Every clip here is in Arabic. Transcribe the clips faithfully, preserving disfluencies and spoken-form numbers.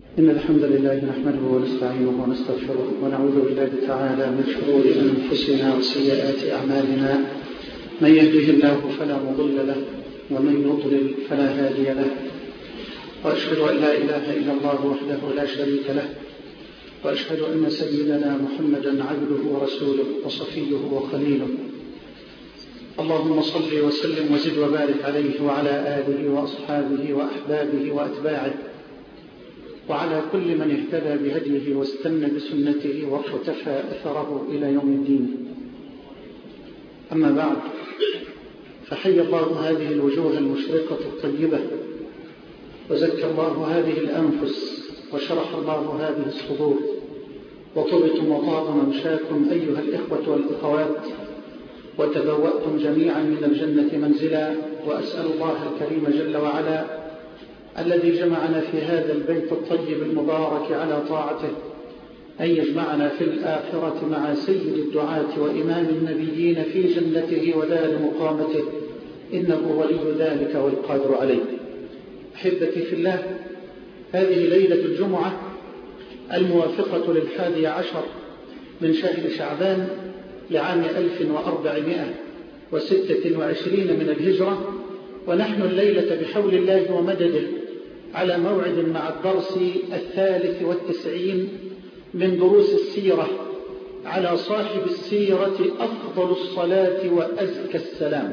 إن الحمد لله نحمده ونستعينه ونستغفره ونعوذ بالله تعالى من شرور أنفسنا وسيئات أعمالنا. من يهده الله فلا مضل له ومن يضلل فلا هادي له، وأشهد أن لا إله إلا الله وحده لا شريك له، وأشهد أن سيدنا محمدا عبده ورسوله وصفيه وخليله. اللهم صل وسلم وزد وبارك عليه وعلى آله وأصحابه وأحبابه وأتباعه وعلى كل من اهتدى بهديه واستنى بسنته واقتفى أثره إلى يوم الدين. أما بعد، فحي الله هذه الوجوه المشرقة الطيبة، وزكى الله هذه الأنفس، وشرح الله هذه الصدور، وطبتم وطاب ممشاكم أيها الإخوة والأخوات، وتبوأتم جميعا من الجنة منزلا. وأسأل الله الكريم جل وعلا الذي جمعنا في هذا البيت الطيب المبارك على طاعته أن يجمعنا في الآخرة مع سيد الدعاة وإمام النبيين في جنته ودار مقامته، إنه ولي ذلك والقادر عليه. أحبتي في الله، هذه ليلة الجمعة الموافقة للحادي عشر من شهر شعبان لعام ألف وأربعمائة وستة وعشرين من الهجرة، ونحن الليلة بحول الله ومدده على موعد مع الدرس الثالث والتسعين من دروس السيرة على صاحب السيرة أفضل الصلاة وأزكى السلام.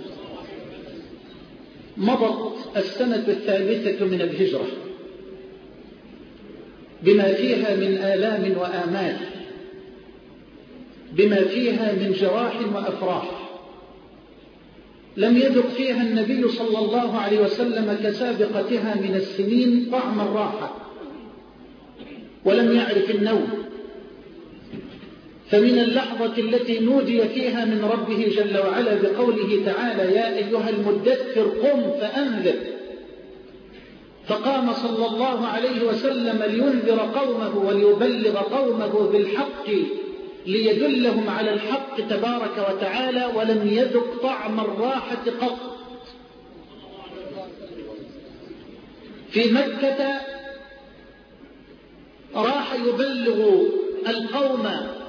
مضت السنة الثالثة من الهجرة بما فيها من آلام وآمال، بما فيها من جراح وأفراح. لم يذق فيها النبي صلى الله عليه وسلم كسابقتها من السنين طعم الراحة، ولم يعرف النوم. فمن اللحظة التي نودي فيها من ربه جل وعلا بقوله تعالى: يا أيها المدثر قم فأنذر، فقام صلى الله عليه وسلم لينذر قومه وليبلغ قومه بالحق ليدلهم على الحق تبارك وتعالى، ولم يذق طعم الراحة قط. في مكة راح يبلغ القوم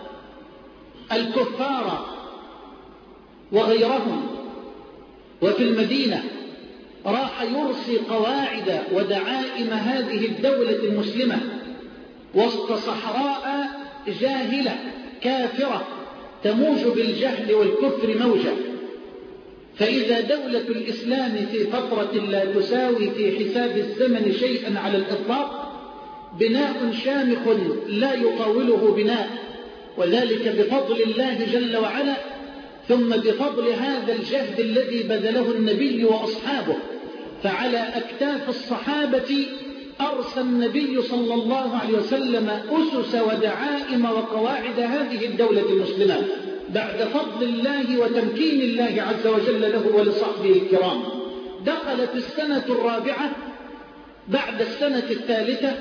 الكفار وغيرهم، وفي المدينة راح يرسي قواعد ودعائم هذه الدولة المسلمة وسط صحراء جاهلة كافرة تموج بالجهل والكفر موجة. فإذا دولة الإسلام في فترة لا تساوي في حساب الزمن شيئا على الإطلاق، بناء شامخ لا يطاوله بناء، وذلك بفضل الله جل وعلا، ثم بفضل هذا الجهد الذي بذله النبي وأصحابه. فعلى أكتاف الصحابة أرسى النبي صلى الله عليه وسلم أسس ودعائم وقواعد هذه الدولة المسلمة بعد فضل الله وتمكين الله عز وجل له ولصحبه الكرام. دخلت السنة الرابعة بعد السنة الثالثة،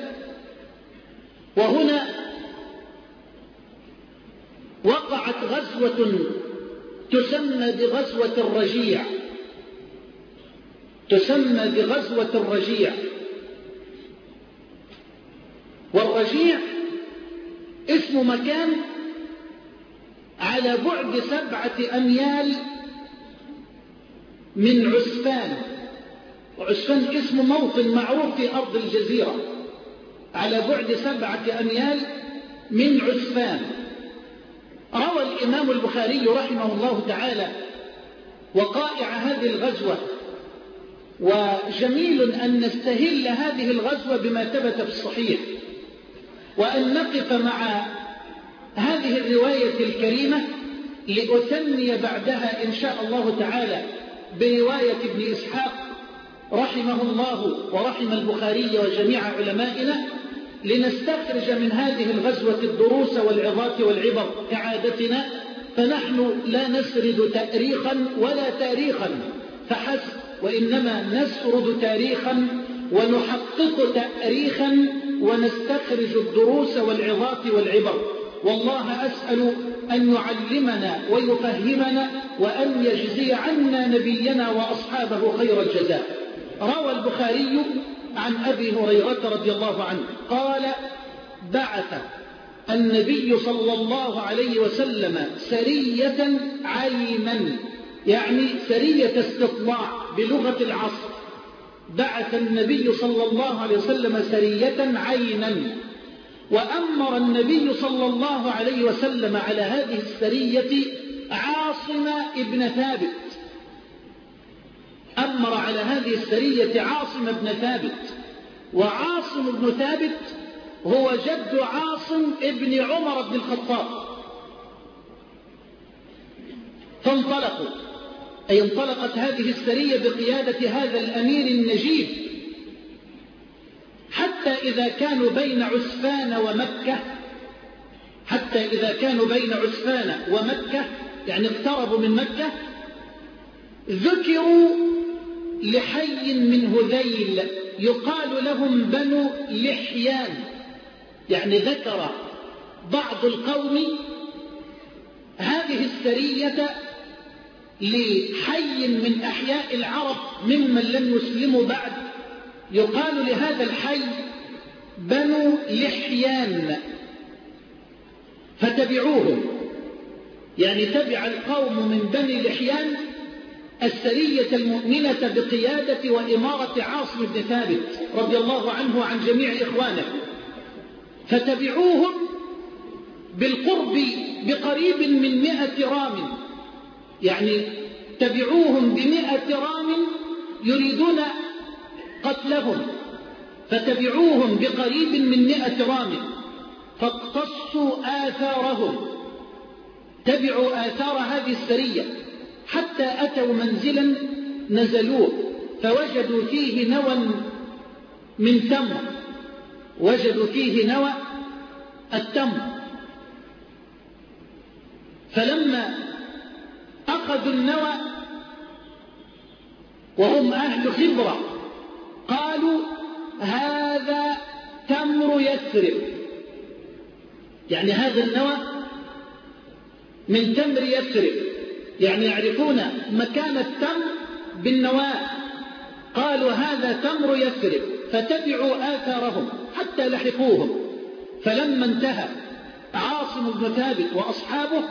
وهنا وقعت غزوة تسمى بغزوة الرجيع، تسمى بغزوة الرجيع. والرجيع اسم مكان على بعد سبعة أميال من عسفان، وعسفان اسم موطن معروف في أرض الجزيرة، على بعد سبعة أميال من عسفان. روى الإمام البخاري رحمه الله تعالى وقائع هذه الغزوة، وجميل أن نستهل هذه الغزوة بما ثبت في الصحيح، وأن نقف مع هذه الرواية الكريمة لأثني بعدها إن شاء الله تعالى برواية ابن إسحاق رحمه الله ورحم البخاري وجميع علمائنا، لنستخرج من هذه الغزوة الدروس والعظات والعبر كعادتنا. فنحن لا نسرد تاريخا ولا تاريخا فحسب، وإنما نسرد تاريخا ونحقق تاريخا ونستخرج الدروس والعظات والعبر. والله أسأل أن يعلمنا ويفهمنا وأن يجزي عنا نبينا وأصحابه خير الجزاء. روى البخاري عن أبي هريرة رضي الله عنه قال بعث النبي صلى الله عليه وسلم سرية عينا، يعني سرية استطلاع بلغة العصر. بعث النبي صلى الله عليه وسلم سرية عينا، وأمر النبي صلى الله عليه وسلم على هذه السرية عاصم ابن ثابت. أمر على هذه السرية عاصم ابن ثابت، وعاصم ابن ثابت هو جد عاصم ابن عمر بن الخطاب. فانطلقوا، أي انطلقت هذه السرية بقيادة هذا الأمير النجيب، حتى إذا كانوا بين عسفان ومكة حتى إذا كانوا بين عسفان ومكة يعني اقتربوا من مكة، ذكروا لحي من هذيل يقال لهم بنو لحيان. يعني ذكر بعض القوم هذه السرية لحي من أحياء العرب ممن لم يسلموا بعد، يقال لهذا الحي بنو لحيان، فتبعوهم. يعني تبع القوم من بني لحيان السرية المؤمنة بقيادة وإمارة عاصم بن ثابت رضي الله عنه وعن جميع إخوانه، فتبعوهم بالقرب بقريب من مئة رام. يعني تبعوهم بمئة رام يريدون قتلهم، فتبعوهم بقريب من مئة رام فاقتصوا آثارهم. تبعوا آثار هذه السرية حتى أتوا منزلا نزلوه، فوجدوا فيه نوى من تمر، وجدوا فيه نوى التمر. فلما أخذوا النوى وهم أهل خبرة قالوا هذا تمر يثرب، يعني هذا النوى من تمر يثرب، يعني يعرفون مكان التمر بالنواة. قالوا هذا تمر يثرب، فتبعوا آثارهم حتى لحقوهم. فلما انتهى عاصم بن ثابت وأصحابه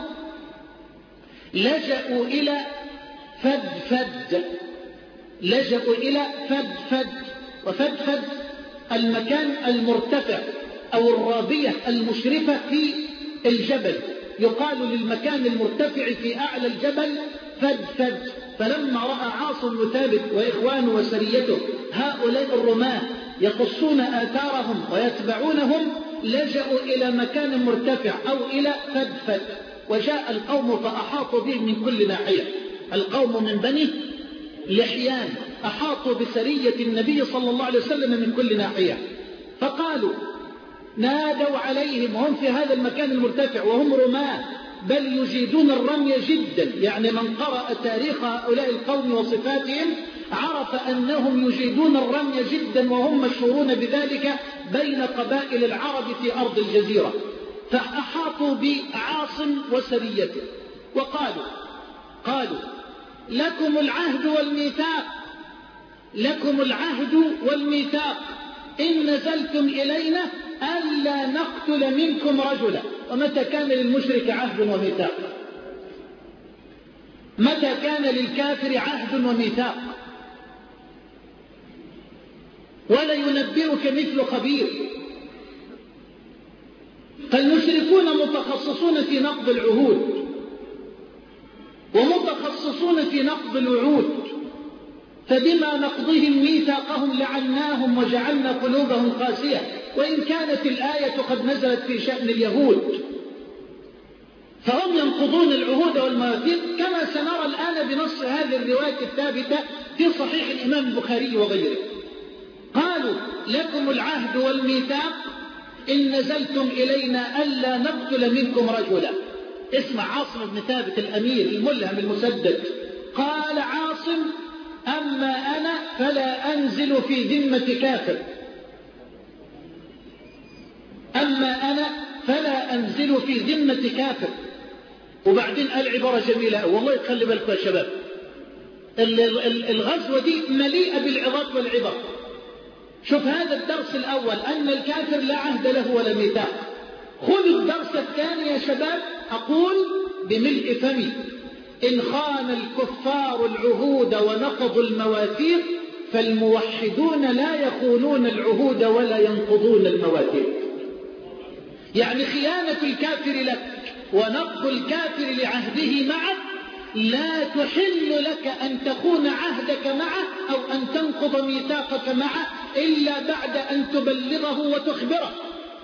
لجأوا إلى فدفد لجأوا إلى فدفد وفدفد المكان المرتفع أو الرابية المشرفة في الجبل، يقال للمكان المرتفع في أعلى الجبل فدفد. فلما رأى عاصم بن ثابت وإخوانه وسريته هؤلاء الرماة يقصون آثارهم ويتبعونهم، لجأوا إلى مكان مرتفع أو إلى فدفد. وجاء القوم فأحاطوا بهم من كل ناحية. القوم من بني لحيان أحاطوا بسرية النبي صلى الله عليه وسلم من كل ناحية، فقالوا نادوا عليهم وهم في هذا المكان المرتفع وهم رماة بل يجيدون الرمي جدا. يعني من قرأ تاريخ هؤلاء القوم وصفاتهم عرف أنهم يجيدون الرمي جدا، وهم مشهورون بذلك بين قبائل العرب في أرض الجزيرة. فأحاطوا بعاصم وسريته وقالوا قالوا لكم العهد والميثاق لكم العهد والميثاق إن نزلتم إلينا ألا نقتل منكم رجلا. ومتى كان للمشرك عهد وميثاق؟ متى كان للكافر عهد وميثاق؟ ولا ينبئك مثل خبير. فالمشركون متخصصون في نقض العهود ومتخصصون في نقض الوعود، فبما نقضهم ميثاقهم لعناهم وجعلنا قلوبهم قاسية، وإن كانت الآية قد نزلت في شأن اليهود. فهم ينقضون العهود والمواثيق كما سنرى الآن بنص هذه الرواية الثابتة في صحيح الإمام البخاري وغيره. قالوا لكم العهد والميثاق إن نزلتم إلينا ألا نقتل منكم رجلا. اسمع عاصم بن ثابت الأمير الملهم المسدد، قال عاصم أما أنا فلا أنزل في ذمة كافر أما أنا فلا أنزل في ذمة كافر. وبعدين قال عبارة جميلة والله تخلي بالكم يا شباب، الغزوة دي مليئة بالعظات والعبر. شوف هذا الدرس الأول أن الكافر لا عهد له ولا ميثاق. خذوا الدرس الثاني يا شباب. أقول بملء فمي: إن خان الكفار العهود ونقضوا المواثيق فالموحدون لا يخونون العهود ولا ينقضون المواثيق. يعني خيانة الكافر لك ونقض الكافر لعهده معك لا تحل لك أن تخون عهدك معه أو أن تنقض ميثاقك معه إلا بعد أن تبلغه وتخبره.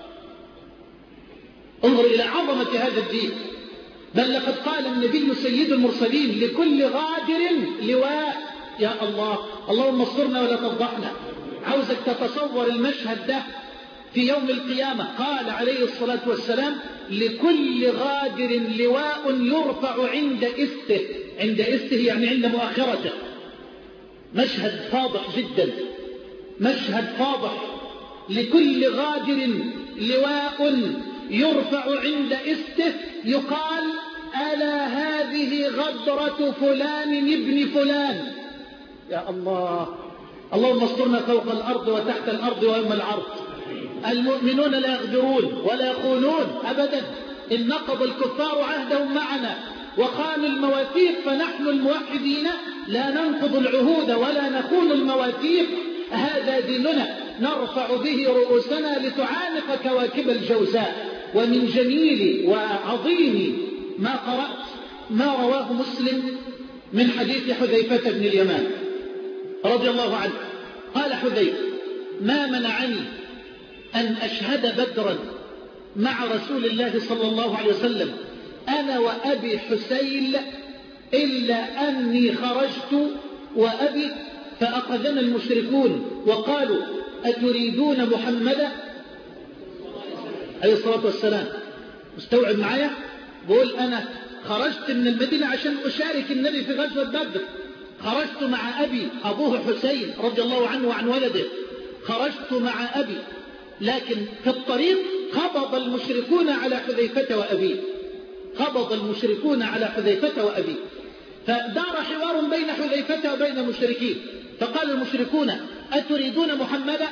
انظر إلى عظمة هذا الدين. بل لقد قال النبي سيد المرسلين: لكل غادر لواء. يا الله، اللهم اصبرنا ولا تفضحنا. عاوزك تتصور المشهد ده في يوم القيامة. قال عليه الصلاة والسلام: لكل غادر لواء يرفع عند إسته. عند إسته يعني عند مؤخرته. مشهد فاضح جدا، مشهد فاضح. لكل غادر لواء يرفع عند إسته يقال: ألا هذه غدرة فلان ابن فلان. يا الله، اللهم اصبرنا فوق الأرض وتحت الأرض ويوم العرض. المؤمنون لا يغدرون ولا يخونون أبدا. إن نقض الكفار عهدهم معنا وخانوا المواثيق فنحن الموحدين لا ننقض العهود ولا نخون المواثيق. هذا ديننا نرفع به رؤوسنا لتعانق كواكب الجوزاء. ومن جميل وعظيم ما قرأت ما رواه مسلم من حديث حذيفة بن اليمان رضي الله عنه. قال حذيفة: ما منعني أن أشهد بدرا مع رسول الله صلى الله عليه وسلم أنا وأبي حسين إلا أني خرجت وأبي فأخذنا المشركون وقالوا: أتريدون محمدا عليه الصلاة والسلام. مستوعب معايا؟ بقول أنا خرجت من المدينة عشان أشارك النبي في غزوة بدر. خرجت مع أبي أبوه حسين رضي الله عنه وعن ولده. خرجت مع أبي، لكن في الطريق خبض المشركون على حذيفة وأبيه. خبض المشركون على حذيفة وأبيه. فدار حوار بين حذيفة وبين المشركين. فقال المشركون: أتريدون محمدا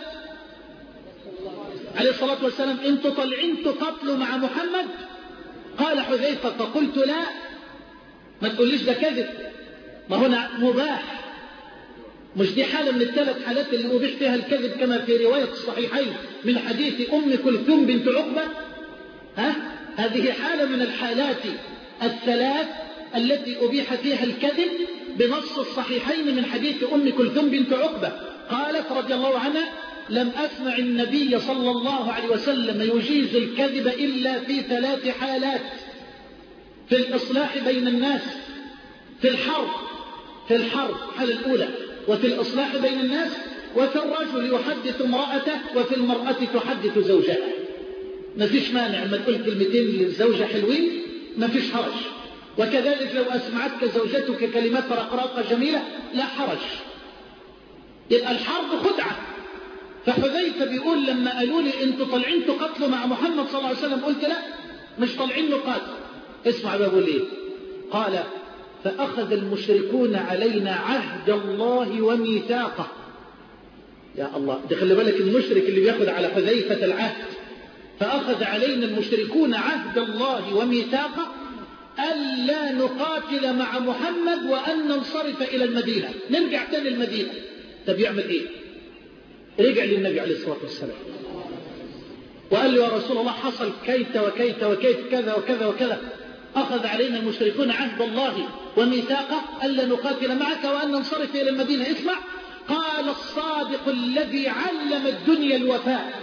عليه الصلاة والسلام؟ انتوا طالعين تقتلوا مع محمد؟ قال حذيفة: فقلت: لا، ما تقوليش ده كذب، ما هنا مباح. مش دي حالة من الثلاث حالات اللي أبيح فيها الكذب كما في رواية الصحيحين من حديث أم كلثوم بنت عقبة؟ ها؟ هذه حالة من الحالات الثلاث التي أبيح فيها الكذب بنص الصحيحين من حديث أم كلثوم بنت عقبة. قالت رضي الله عنها: لم أسمع النبي صلى الله عليه وسلم يجيز الكذب إلا في ثلاث حالات: في الإصلاح بين الناس، في الحرب في الحرب الحالة الأولى، وفي الإصلاح بين الناس، وفي الرجل يحدث امرأته، وفي المرأة تحدث زوجها. ما فيش مانع ما تقول كلمتين للزوجة حلوين، ما فيش حرج. وكذلك لو أسمعتك زوجتك كلمات رقراقة جميلة لا حرج. يبقى الحرب خدعة. فحذيفة بيقول لما قالوا لي انتوا طالعين تقتلوا مع محمد صلى الله عليه وسلم، قلت لا، مش طالعين نقاتل. اسمع بقول ايه. قال: فأخذ المشركون علينا عهد الله وميثاقه. يا الله، ده خلي بالك المشرك اللي بياخد على حذيفة العهد. فأخذ علينا المشركون عهد الله وميثاقه ألا نقاتل مع محمد وأن ننصرف إلى المدينة، نرجع تاني المدينة. طب يعمل إيه؟ رجع للنبي عليه الصلاة والسلام وقال له: يا رسول الله، حصل كيت وكيت وكيت كذا وكذا وكذا. أخذ علينا المشركون عهد الله وميثاقه ألا نقاتل معك وأن ننصرف إلى المدينة. اسمع، قال الصادق الذي علم الدنيا الوفاء،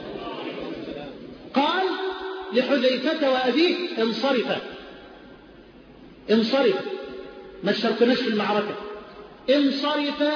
قال لحذيفة وأبيه: انصرفا انصرفا، ما شاركناش في المعركة، انصرفا.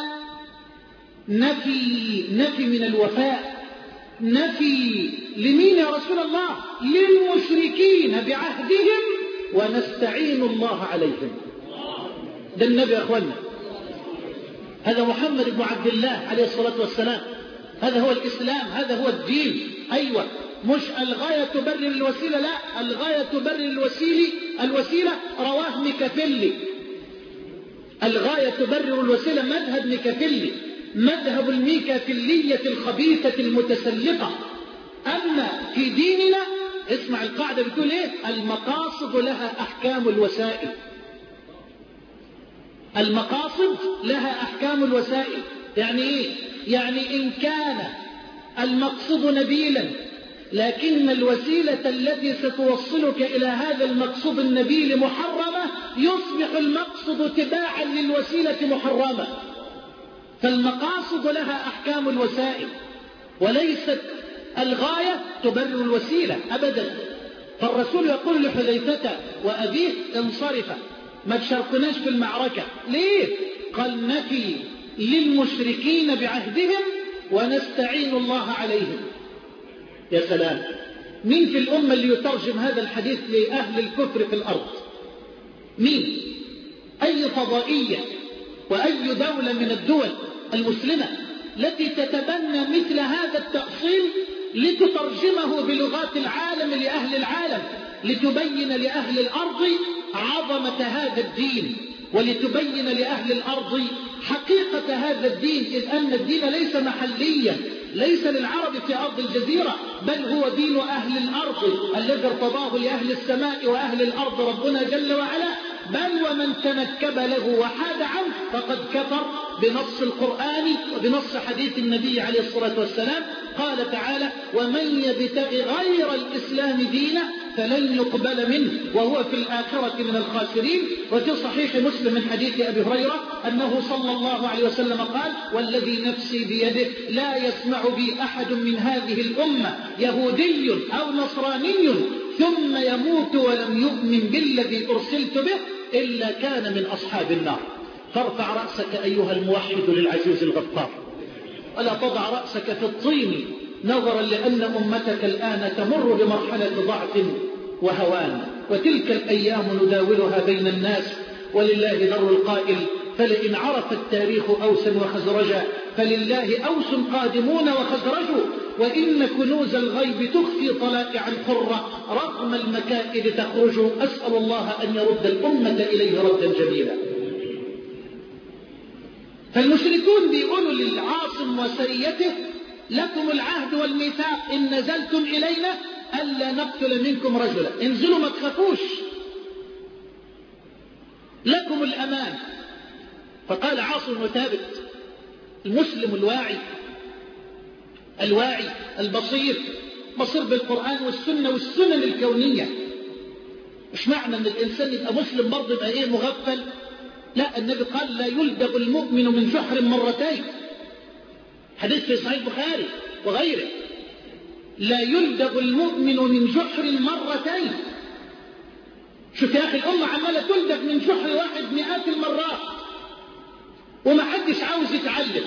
نفي نفي من الوفاء. نفي لمين يا رسول الله؟ للمشركين بعهدهم ونستعين الله عليهم. ده النبي يا أخوانا، هذا محمد بن عبد الله عليه الصلاة والسلام. هذا هو الإسلام، هذا هو الدين. أيوة، مش الغاية تبرر الوسيلة، لا، الغاية تبرر الوسيلة. الوسيلة رواه ميكافيلي. الغاية تبرر الوسيلة مذهب ميكافيلي. مذهب الميكافيلية الخبيثة المتسلطة. أما في ديننا اسمع القاعدة بتقول إيه؟ المقاصد لها أحكام الوسائل. المقاصد لها أحكام الوسائل. يعني إيه؟ يعني إن كان المقصود نبيلا لكن الوسيلة التي ستوصلك إلى هذا المقصود النبيل محرمة، يصبح المقصد تباعا للوسيلة محرمة. فالمقاصد لها أحكام الوسائل، وليست الغاية تبرر الوسيلة أبدا. فالرسول يقول لحذيفة وأبيه انصرفا، ما تشاركناش في المعركة. ليه؟ قال نفي للمشركين بعهدهم ونستعين الله عليهم. يا سلام، مين في الأمة اللي يترجم هذا الحديث لأهل الكفر في الأرض؟ مين؟ أي فضائية وأي دولة من الدول المسلمة التي تتبنى مثل هذا التأصيل لتترجمه بلغات العالم لأهل العالم، لتبين لأهل الأرض عظمة هذا الدين، ولتبين لأهل الأرض حقيقة هذا الدين، إذ أن الدين ليس محليا، ليس للعرب في أرض الجزيرة، بل هو دين أهل الأرض الذي ارتضاه لأهل السماء وأهل الأرض ربنا جل وعلا. بل ومن تنكب له وحاد عنه فقد كفر بنص القرآن وبنص حديث النبي عليه الصلاة والسلام. قال تعالى: ومن يبتغي غير الإسلام دينا فلن يقبل منه وهو في الآخرة من الخاسرين. وفي صحيح مسلم من حديث أبي هريرة أنه صلى الله عليه وسلم قال: والذي نفسي بيده لا يسمع بي أحد من هذه الأمة يهودي أو نصراني ثم يموت ولم يؤمن بالذي أرسلت به إلا كان من أصحاب النار. فارفع رأسك أيها الموحد للعزيز الغفار، ولا تضع رأسك في الطين، نظرا لأن أمتك الآن تمر بمرحلة ضعف وهوان، وتلك الأيام نداولها بين الناس، ولله در القائل: فلئن عرف التاريخ أوسا وخزرجا فلله أوس قادمون وخزرج، وإن كنوز الغيب تخفي طلائعا حرة رغم المكائد تخرج. أسأل الله أن يرد الأمة إليه ردا جميلا. فالمشركون بيقولوا للعاصم وسريته: لكم العهد والميثاق إن نزلتم إلينا ألا نقتل منكم رجلا، انزلوا ما تخافوش، لكم الأمان. فقال عاصم وثابت المسلم الواعي الواعي البصير، بصير بالقرآن والسنة والسنن الكونية. مش معنى أن الإنسان يبقى مسلم برضه يبقى إيه مغفل؟ لا، النبي قال: لا يلدغ المؤمن من جحر مرتين، حديث في صحيح البخاري وغيره. لا يلدغ المؤمن من جحر مرتين. شوف يا أخي، الأمة عمالة تلدغ من جحر واحد مئات المرات، وما حدش عاوز يتعلم،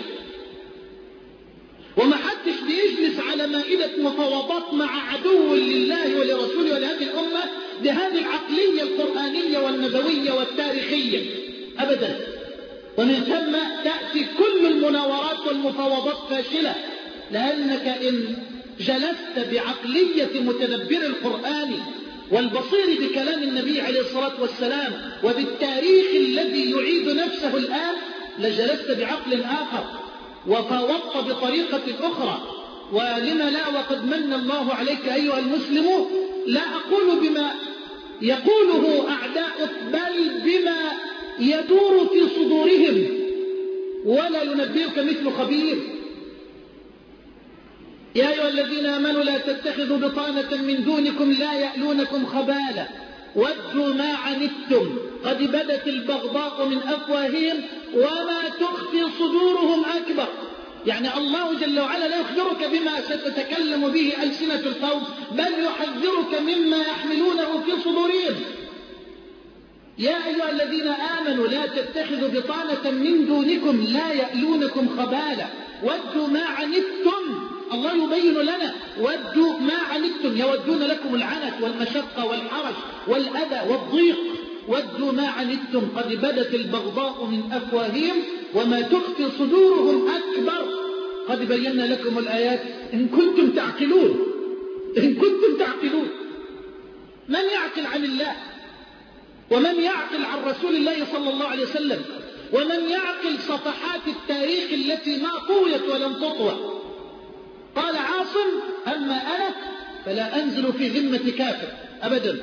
وما حدش بيجلس على مائدة مفاوضات مع عدو لله ولرسوله ولهذه الأمة بهذه العقلية القرآنية والنبوية والتاريخية أبدا. ومن ثم تأتي كل المناورات والمفاوضات فاشلة، لأنك إن جلست بعقلية متدبر القرآن والبصير بكلام النبي عليه الصلاة والسلام وبالتاريخ الذي يعيد نفسه الآن لجلست بعقل آخر وفاوضت بطريقة أخرى. ولما لا، وقد من الله عليك أيها المسلم، لا أقول بما يقوله أعداؤك بل بما يدور في صدورهم، ولا ينبئك مثل خبير. يا أيها الذين آمنوا لا تتخذوا بطانة من دونكم لا يألونكم خبالا ودوا ما عنتم قد بدت البغضاء من أفواههم وما تخفي صدورهم أكبر. يعني الله جل وعلا لا يخبرك بما ستتكلم به ألسنة القوم، بل يحذرك مما يحملونه في صدورهم. يا أيها الذين آمنوا لا تتخذوا بطانة من دونكم لا يألونكم خبالا ودوا ما عنتم. الله يبين لنا: ودوا ما عنتم، يودون لكم العنت والمشقة والحرج والأذى والضيق. ودوا ما عنتم قد بدت البغضاء من أفواههم وما تخفي صدورهم أكبر. قد بينا لكم الآيات إن كنتم تعقلون. إن كنتم تعقلون. من يعقل عن الله ومن يعقل عن رسول الله صلى الله عليه وسلم ومن يعقل صفحات التاريخ التي ما طويت ولم تطوى. قال عاصم: أما أنا فلا أنزل في ذمة كافر أبدا.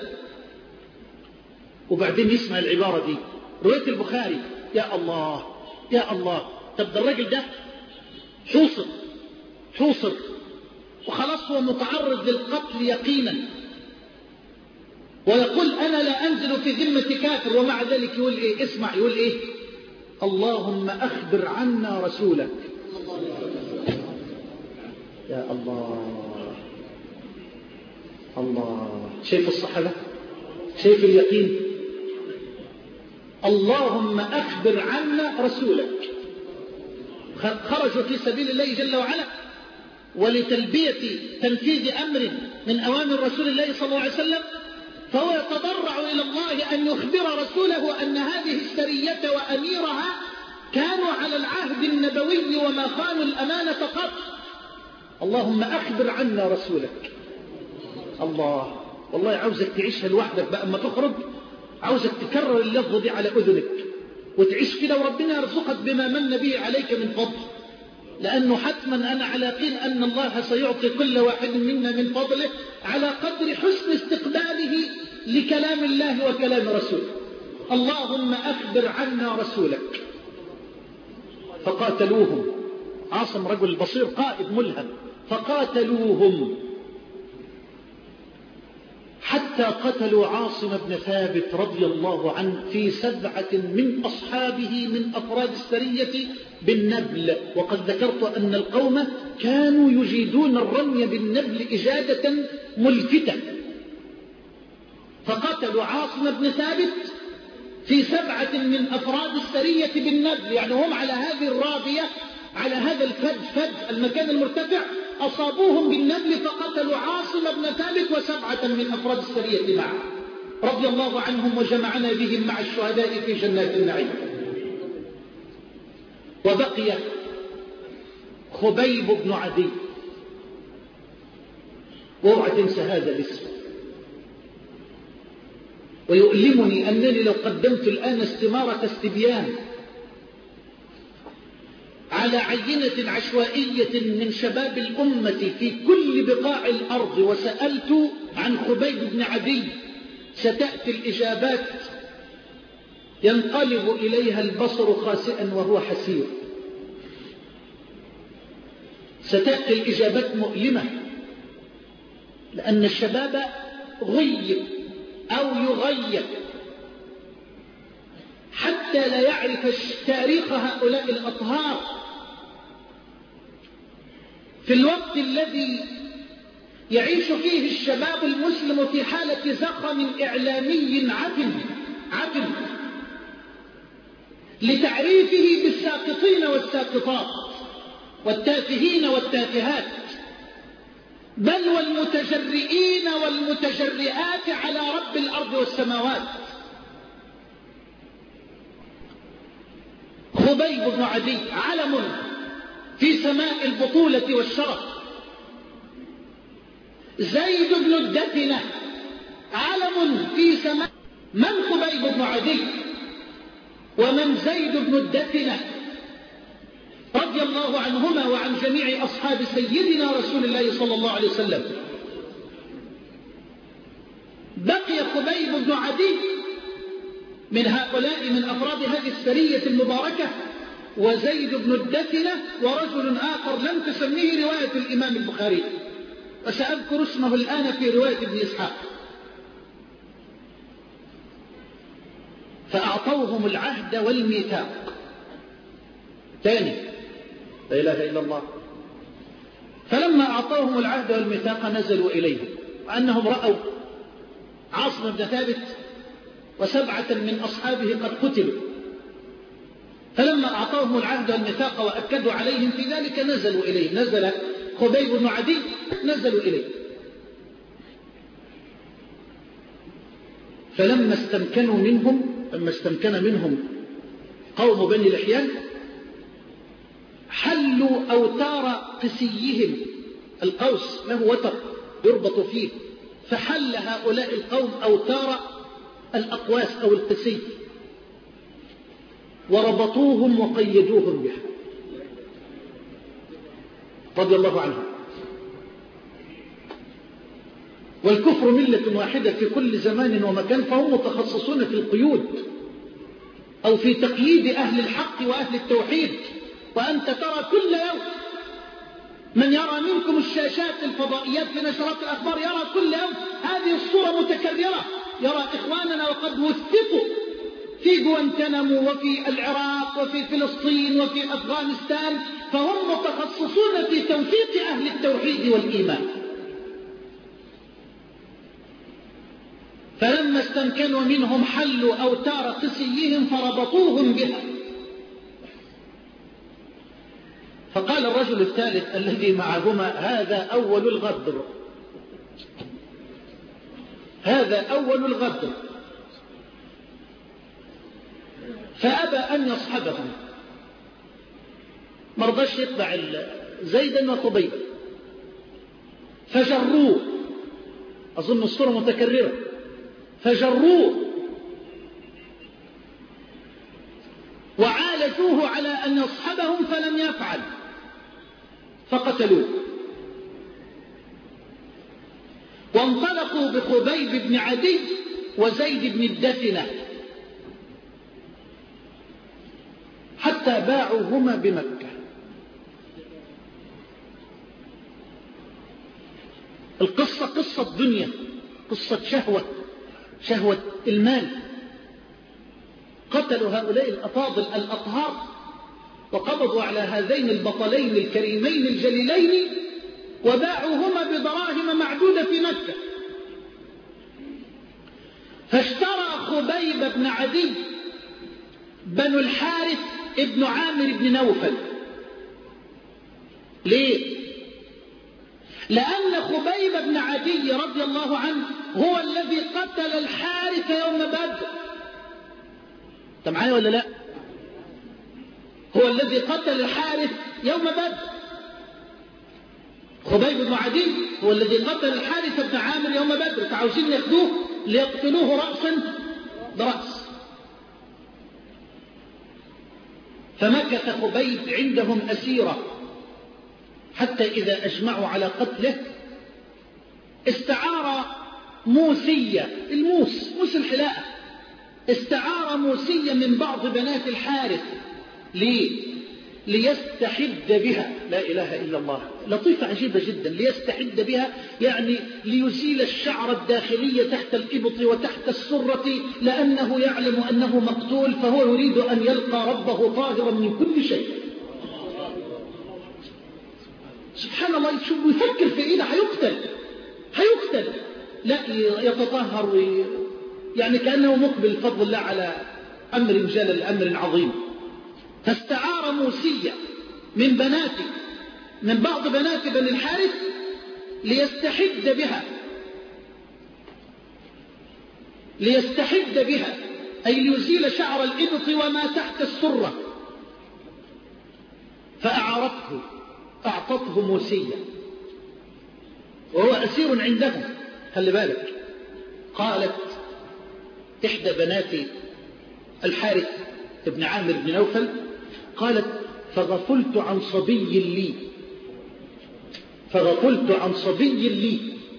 وبعدين يسمع العبارة دي، رواية البخاري. يا الله يا الله، طب ده الراجل ده حوصر حوصر وخلاص هو متعرض للقتل يقينا، ويقول أنا لا أنزل في ذمة كافر، ومع ذلك يقول إيه؟ اسمع يقول إيه؟ اللهم أخبر عنا رسولك. يا الله الله، شايف الصحابة؟ شايف اليقين؟ اللهم أخبر عنا رسولك. خرجوا في سبيل الله جل وعلا ولتلبية تنفيذ أمر من أوامر رسول الله صلى الله عليه وسلم، فهو يتضرع إلى الله أن يخبر رسوله أن هذه السرية وأميرها كانوا على العهد النبوي وما خانوا الأمانة قط. اللهم أخبر عنا رسولك. الله، والله عاوزك تعيشها لوحدك بقى، أما تخرج عاوزك تكرر اللفظة دي على أذنك وتعيش كده، وربنا يرزقك بما من به عليك من فضل، لأنه حتما أنا على يقين أن الله سيعطي كل واحد منا من فضله على قدر حسن استقباله لكلام الله وكلام رسوله. اللهم أخبر عنا رسولك. فقاتلوهم. عاصم رجل بصير قائد ملهم، فقاتلوهم حتى قتلوا عاصم بن ثابت رضي الله عنه في سبعة من أصحابه من أفراد السرية بالنبل. وقد ذكرت أن القوم كانوا يجيدون الرمي بالنبل إجادة ملفتة، فقتلوا عاصم بن ثابت في سبعة من أفراد السرية بالنبل، يعني هم على هذه الرابية، على هذا الفج فج المكان المرتفع، أصابوهم بالنبل فقتلوا عاصم بن ثابت وسبعة من أفراد السرية معه رضي الله عنهم، وجمعنا بهم مع الشهداء في جنات النعيم. وبقي خبيب بن عدي، واوعى تنسى هذا الاسم. ويؤلمني أنني لو قدمت الآن استمارة استبيان على عينة عشوائية من شباب الأمة في كل بقاع الأرض وسألت عن خبيب بن عدي، ستأتي الإجابات ينقلب إليها البصر خاسئا وهو حسير. ستأتي الإجابات مؤلمة، لأن الشباب غيب أو يغيب حتى لا يعرف تاريخ هؤلاء الأطهار في الوقت الذي يعيش فيه الشباب المسلم في حالة زخم إعلامي عفن عفن لتعريفه بالساقطين والساقطات والتافهين والتافهات، بل والمتجرئين والمتجرئات على رب الأرض والسماوات. خبيب بن عدي علم في سماء البطولة والشرف. زيد بن الدثنة علم في سماء. من خبيب بن عدي ومن زيد بن الدثنة رضي الله عنهما وعن جميع أصحاب سيدنا رسول الله صلى الله عليه وسلم؟ بقي خبيب بن عدي من هؤلاء من أفراد هذه السرية المباركة، وزيد بن الدثنة ورجل آخر لم تسميه رواية الإمام البخاري، وسأذكر اسمه الآن في رواية ابن إسحاق. فأعطوهم العهد والميثاق. ثاني، لا إله إلا الله. فلما أعطوهم العهد والميثاق نزلوا إليه، وأنهم رأوا عاصم بن ثابت وسبعة من أصحابه قد قتلوا، فلما أعطوهم العهد والميثاق وأكدوا عليهم في ذلك نزلوا إليه. نزل خبيب بن عدي، نزلوا إليه. فلما استمكنوا منهم لما استمكن منهم قوم بني لحيان حلوا أوتار قسيهم. القوس له وتر يربط فيه، فحل هؤلاء القوم أوتار الأقواس أو القسي، وربطوهم وقيدوهم بها رضي الله عنهم. والكفر ملة واحدة في كل زمان ومكان، فهم متخصصون في القيود أو في تقييد أهل الحق وأهل التوحيد. وأنت ترى كل يوم من يرى منكم الشاشات الفضائيات في نشرات الأخبار يرى كل يوم هذه الصورة متكررة، يرى إخواننا وقد وثقوا في جوانتنامو وفي العراق وفي فلسطين وفي أفغانستان، فهم متخصصون في توثيق أهل التوحيد والإيمان. فلما استمكنوا منهم حلوا أوتار قسيهم فربطوهم بها. فقال الرجل الثالث الذي معهما: هذا أول الغدر، هذا أول الغدر. فأبى أن يصحبهم، مرضاش يتبع زيدا وقبيبا، فجروه. أظن الصورة متكررة. فجروه وعالجوه على أن يصحبهم فلم يفعل، فقتلوه. وانطلقوا بخبيب بن عدي وزيد بن الدثنة حتى باعوهما بمكة. القصة قصة دنيا، قصة شهوة، شهوة المال. قتلوا هؤلاء الأفاضل الأطهار وقبضوا على هذين البطلين الكريمين الجليلين وباعوهما بدراهم معدودة في مكة. فاشترى خبيب بن عدي بنو الحارث ابن عامر بن نوفل. ليه؟ لأن خبيب بن عدي رضي الله عنه هو الذي قتل الحارث يوم بدر. أنت معايا ولا لا؟ هو الذي قتل الحارث يوم بدر. خبيب بن عدي هو الذي قتل الحارث بن عامر يوم بدر، فعاوزين ياخذوه ليقتلوه رأسا برأس. فمكث خبيب عندهم أسيرا حتى إذا أجمعوا على قتله استعار موسية، الموس، موس الحلاءة، استعار موسية من بعض بنات الحارث. ليه؟ ليستحد بها. لا إله إلا الله، لطيفة عجيبة جدا. ليستحد بها يعني ليزيل الشعر الداخلي تحت الإبط وتحت السرة، لأنه يعلم أنه مقتول، فهو يريد أن يلقى ربه طاهرا من كل شيء. سبحان الله، شو يفكر في إيه؟ هيقتل هيقتل لا يتطهر وي... يعني كأنه مقبل فضل الله على أمر جلل، أمر عظيم. فاستعار موسية من بناته، من بعض بنات بني الحارث ليستحد بها، ليستحد بها أي ليزيل شعر الإبط وما تحت السرة. فأعارته، أعطته موسية وهو أسير عندهم. خلي بالك، قالت إحدى بنات الحارث ابن عامر بن نوفل، قالت: فغفلت عن صبي لي، فغفلت عن صبي لي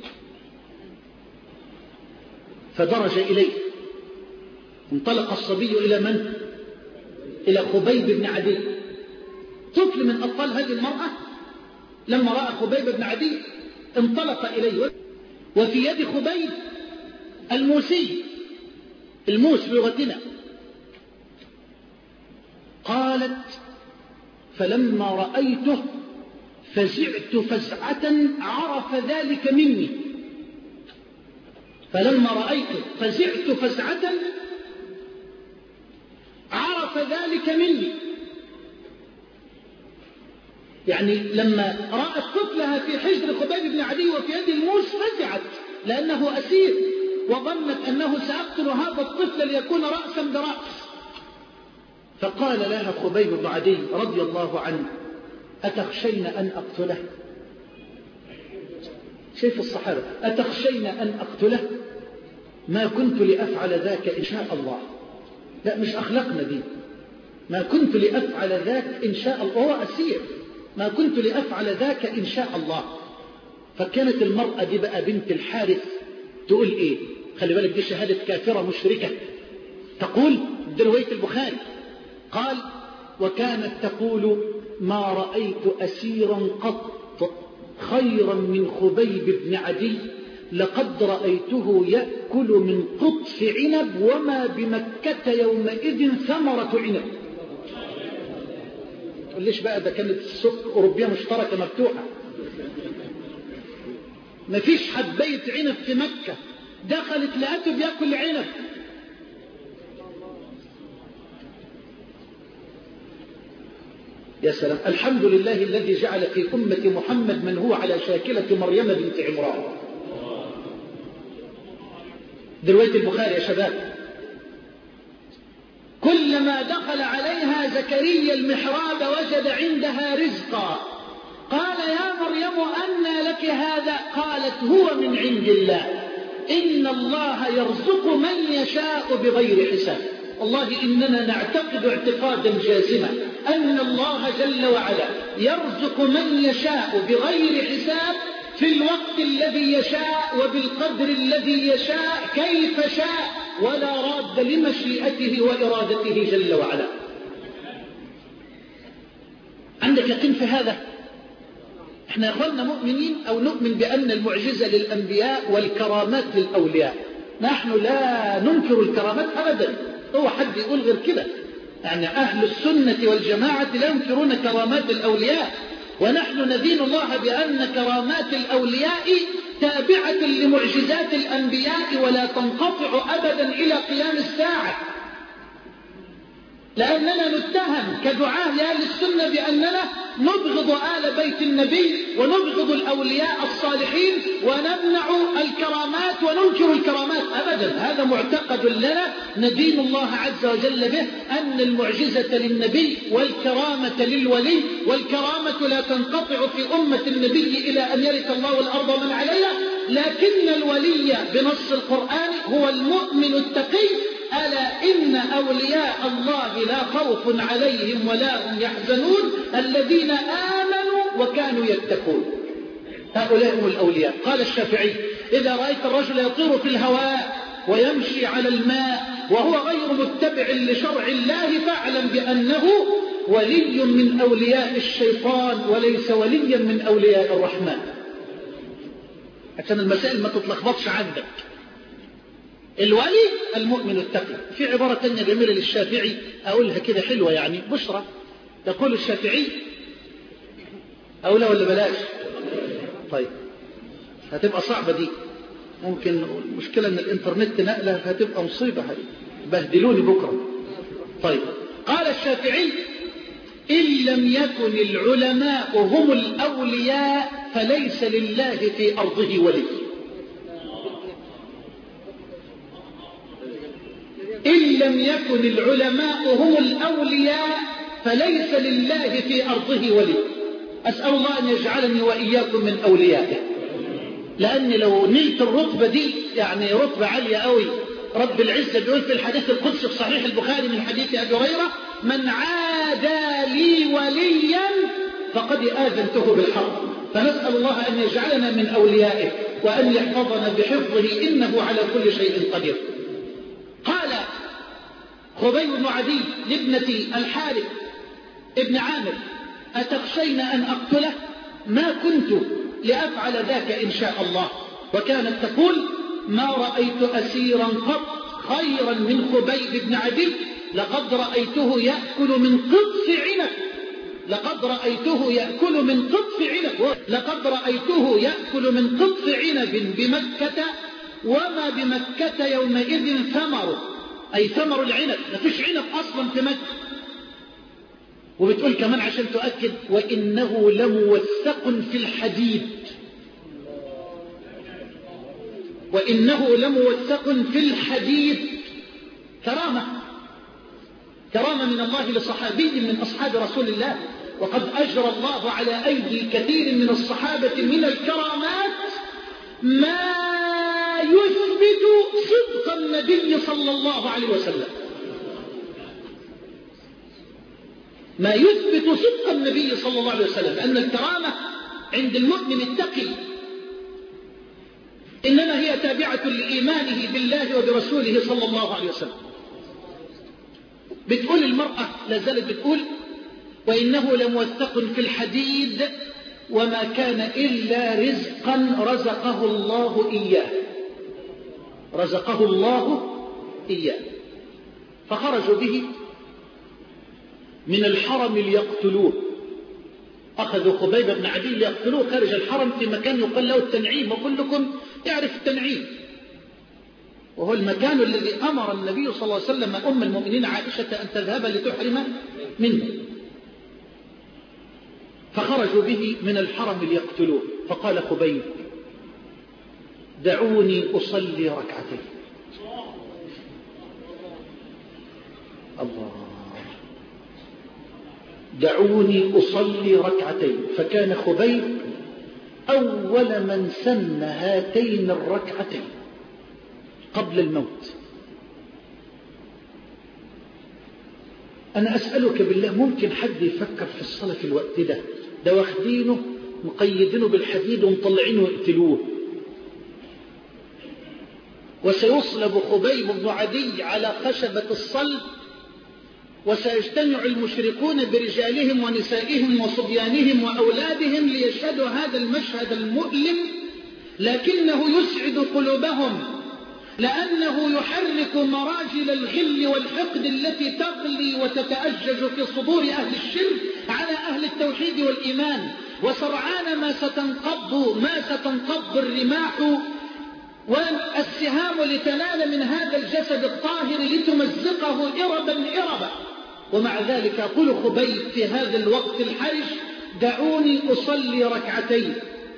فدرج إليه. انطلق الصبي إلى من؟ إلى خبيب بن عدي، طفل من أطفال هذه المرأة. لما رأى خبيب بن عدي انطلق إليه، وفي يد خبيب الموسي، الموس بلغتنا. قالت: فلما رأيته فزعت فزعة عرف ذلك مني. فلما رأيته فزعت فزعة عرف ذلك مني. يعني لما رأت طفلها في حجر خبيب بن عدي وفي يد الموس فزعت، لأنه أسير، وظنت أنه سيقتل هذا الطفل ليكون رأسا برأس. فقال لها خبيب بن عدي رضي الله عنه: أتخشين أن أقتله؟ شايف الصحابة، أتخشين أن أقتله؟ ما كنت لأفعل ذاك إن شاء الله. لا، مش أخلاقنا دي، ما كنت لأفعل ذاك إن شاء الله، وهو أسير، ما كنت لأفعل ذاك إن شاء الله. فكانت المرأة دي بقى بنت الحارث تقول إيه؟ خلي بالك دي شهادة كافرة مشركة. تقول دي رواية البخاري، قال وكانت تقول ما رأيت أسيرا قط خيرا من خبيب بن عدي، لقد رأيته يأكل من قطف عنب وما بمكة يومئذ ثمرة عنب. ليش بقى؟ ده كانت السوق أوروبية مشتركة مفتوحة، مفيش حباية عنب في مكة، دخلت لقته بيأكل عنب. يا سلام، الحمد لله الذي جعل في أمة محمد من هو على شاكلة مريم بنت عمران. دلوقتي البخاري يا شباب، كلما دخل عليها زكريا المحراب وجد عندها رزقا، قال يا مريم أنى لك هذا؟ قالت هو من عند الله، إن الله يرزق من يشاء بغير حساب. والله إننا نعتقد اعتقادا جازما أن الله جل وعلا يرزق من يشاء بغير حساب في الوقت الذي يشاء وبالقدر الذي يشاء كيف شاء، ولا راد لمشيئته وإرادته جل وعلا. عندك يقين في هذا؟ احنا يا اخواننا مؤمنين أو نؤمن بأن المعجزة للأنبياء والكرامات للأولياء. نحن لا ننكر الكرامات أبدا، هو حد يقول غير كده؟ يعني أهل السنة والجماعة لا ينكرون كرامات الأولياء، ونحن ندين الله بأن كرامات الأولياء تابعة لمعجزات الأنبياء ولا تنقطع أبدا إلى قيام الساعة، لأننا نتهم كدعاة لأهل السنة بأننا نبغض آل بيت النبي ونبغض الأولياء الصالحين ونمنع الكرامات وننكر الكرامات أبدا. هذا معتقد لنا ندين الله عز وجل به، أن المعجزة للنبي والكرامة للولي، والكرامة لا تنقطع في أمة النبي إلى أن يرث الله الأرض ومن عليها، لكن الولي بنص القرآن هو المؤمن التقي. ألا إن أولياء الله لا خوف عليهم ولا هم يحزنون الذين آمنوا وكانوا يتقون. هؤلاء هم الأولياء. قال الشافعي إذا رأيت الرجل يطير في الهواء ويمشي على الماء وهو غير متبع لشرع الله فاعلم بأنه ولي من أولياء الشيطان وليس وليا من أولياء الرحمن، عشان المسائل ما تتلخبطش عندك. الولي المؤمن التقي. في عبارة تانية جميلة للشافعي أقولها كده حلوة، يعني بشرى. يقول الشافعي أولى ولا بلاش؟ طيب هتبقى صعبة دي، ممكن المشكلة ان الانترنت نقلة هتبقى مصيبة، هاي بهدلوني بكرة. طيب قال الشافعي إن لم يكن العلماء هم الأولياء فليس لله في أرضه ولي. إن لم يكن العلماء هم الأولياء فليس لله في أرضه ولي. أسأل الله أن يجعلني وإياكم من أوليائه، لأن لو نلت الرتبة دي يعني رتبة عالية قوي. رب العزة بيقول في الحديث القدسي في صحيح البخاري من حديث أبي هريرة من عادى لي وليا فقد آذنته بالحرب. فنسأل الله أن يجعلنا من أوليائه وأن يحفظنا بحفظه إنه على كل شيء قدير. قال خبيب بن عدي لابنة الحارث ابن عامر أتخشين أن أقتله؟ ما كنت لأفعل ذاك إن شاء الله. وكانت تقول ما رأيت أسيرا قط خيرا من خبيب بن عدي، لقد رأيته يأكل من قطف عنب لقد رأيته يأكل من قطف عنب لقد رأيته يأكل من قطف عنب بمكة وما بمكة يومئذ ثمر، أي ثمر العنب، ما فيش عنب أصلا في مكة. وبتقول كمان عشان تؤكد وإنه لموثق في الحديد وإنه لموثق في الحديد. كرامة كرامة من الله لصحابي من أصحاب رسول الله، وقد أجرى الله على أيدي كثير من الصحابة من الكرامات ما يثبت صدق النبي صلى الله عليه وسلم. ما يثبت صدق النبي صلى الله عليه وسلم، أن الكرامة عند المؤمن التقي إنما هي تابعة لإيمانه بالله وبرسوله صلى الله عليه وسلم. بتقول المرأة لا زالت بتقول: وإنه لموثق في الحديد وما كان إلا رزقا رزقه الله إياه، رزقه الله إياه. فخرجوا به من الحرم ليقتلوه، أخذوا خبيب بن عدي ليقتلوه خارج الحرم في مكان يقال له التنعيم، وكلكم يعرف التنعيم، وهو المكان الذي أمر النبي صلى الله عليه وسلم أم المؤمنين عائشة أن تذهب لتحرم منه. فخرجوا به من الحرم ليقتلوه، فقال خبيب: دعوني أصلي ركعتين. الله، دعوني أصلي ركعتين. فكان خبيب أول من سن هاتين الركعتين قبل الموت. أنا أسألك بالله، ممكن حد يفكر في الصلاة في الوقت ده؟ ده واخدينه مقيدينه بالحديد ومطلعينه يقتلوه، وسيصلب خبيب بن عدي على خشبة الصلب، وسيجتمع المشركون برجالهم ونسائهم وصبيانهم وأولادهم ليشهدوا هذا المشهد المؤلم، لكنه يسعد قلوبهم، لأنه يحرك مراجل الغل والحقد التي تغلي وتتأجج في صدور أهل الشرك على أهل التوحيد والإيمان. وسرعان ما ستنقض ما ستنقض الرماح والسهام لتنال من هذا الجسد الطاهر لتمزقه إربا إربا. ومع ذلك يقول خبيب في هذا الوقت الحرج: دعوني أصلي ركعتين.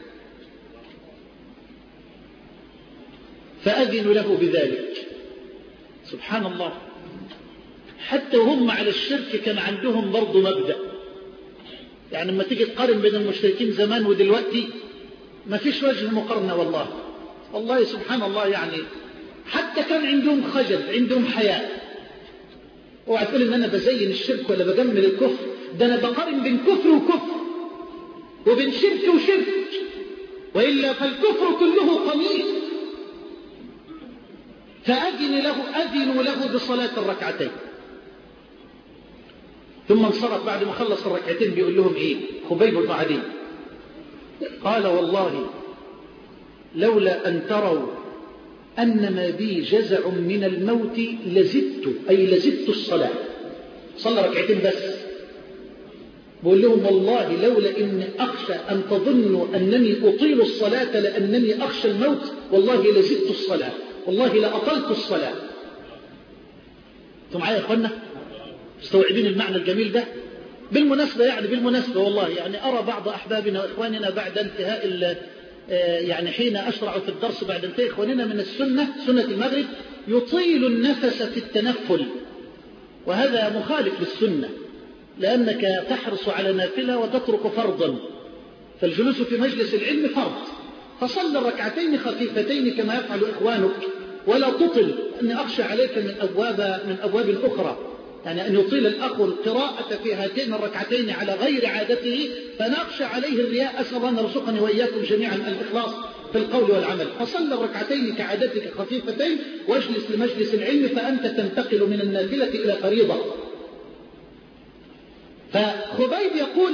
فأذن له بذلك. سبحان الله، حتى هم على الشرك كان عندهم برضو مبدأ. يعني لما تيجي تقارن بين المشركين زمان ودلوقتي ما فيش وجه مقارنة. والله والله سبحان الله، يعني حتى كان عندهم خجل، عندهم حياء. اوعى تقول ان انا بزين الشرك ولا بجمل الكفر، ده انا بقارن بين كفر وكفر وبين شرك وشرك، وإلا فالكفر كله قميص. فأذن له أذنوا له بصلاة الركعتين. ثم انصرف بعد ما خلص الركعتين بيقول لهم إيه خبيب بن عدي؟ قال: والله لولا أن تروا أن ما بي جزع من الموت لزدت، أي لزدت الصلاة. صلى ركعتين بس. بقول لهم: والله لولا إن أخشى أن تظنوا أنني أطيل الصلاة لأنني أخشى الموت، والله لزدت الصلاة، والله لأطلت الصلاة. أنتم معايا يا أخوانا؟ مستوعبين المعنى الجميل ده؟ بالمناسبة يعني بالمناسبة والله يعني أرى بعض أحبابنا وإخواننا بعد انتهاء يعني حين أشرع في الدرس بعد انتهاء إخواننا من السنة، سنة المغرب، يطيل النفس في التنفل، وهذا مخالف للسنة، لأنك تحرص على نافلة وتترك فرضا. فالجلوس في مجلس العلم فرض، فصل الركعتين خفيفتين كما يفعل إخوانك، ولا تطل، أني أخشى عليك من أبواب من أبواب أخرى، يعني أن يطيل الأخ القراءة في هاتين الركعتين على غير عادته، فنخشى عليه الرياء. أسأل الله أن يرزقني وإياكم جميعا الإخلاص في القول والعمل. فصل الركعتين كعادتك خفيفتين واجلس لمجلس العلم، فأنت تنتقل من النافلة إلى فريضة. فخبيب يقول: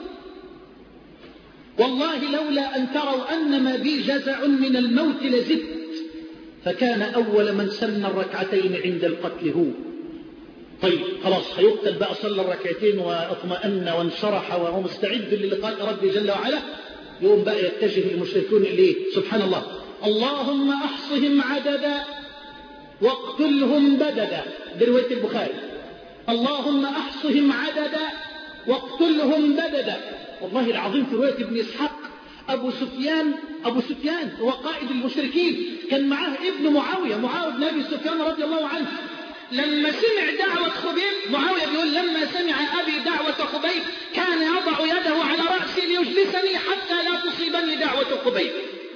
والله لولا أن تروا أن ما بي جزع من الموت لزدت. فكان أول من سن الركعتين عند القتل هو. طيب خلاص هيقتل بقى، صلى الركعتين واطمأن وانشرح وهو مستعد للقاء ربي جل وعلا. يوم بقى يتجه المشركون إليه. سبحان الله: اللهم أحصهم عددا واقتلهم بددا. برواية البخاري: اللهم أحصهم عددا واقتلهم بددا. والله العظيم في رواية ابن إسحاق: أبو سفيان أبو سفيان هو قائد المشركين، كان معاه ابن معاوية معاوية بن أبي سفيان رضي الله عنه. لما سمع دعوة خبيب، معاوية بيقول: لما سمع أبي دعوة خبيب كان يضع يده على رأسي ليجلسني حتى لا تصيبني دعوة خبيب.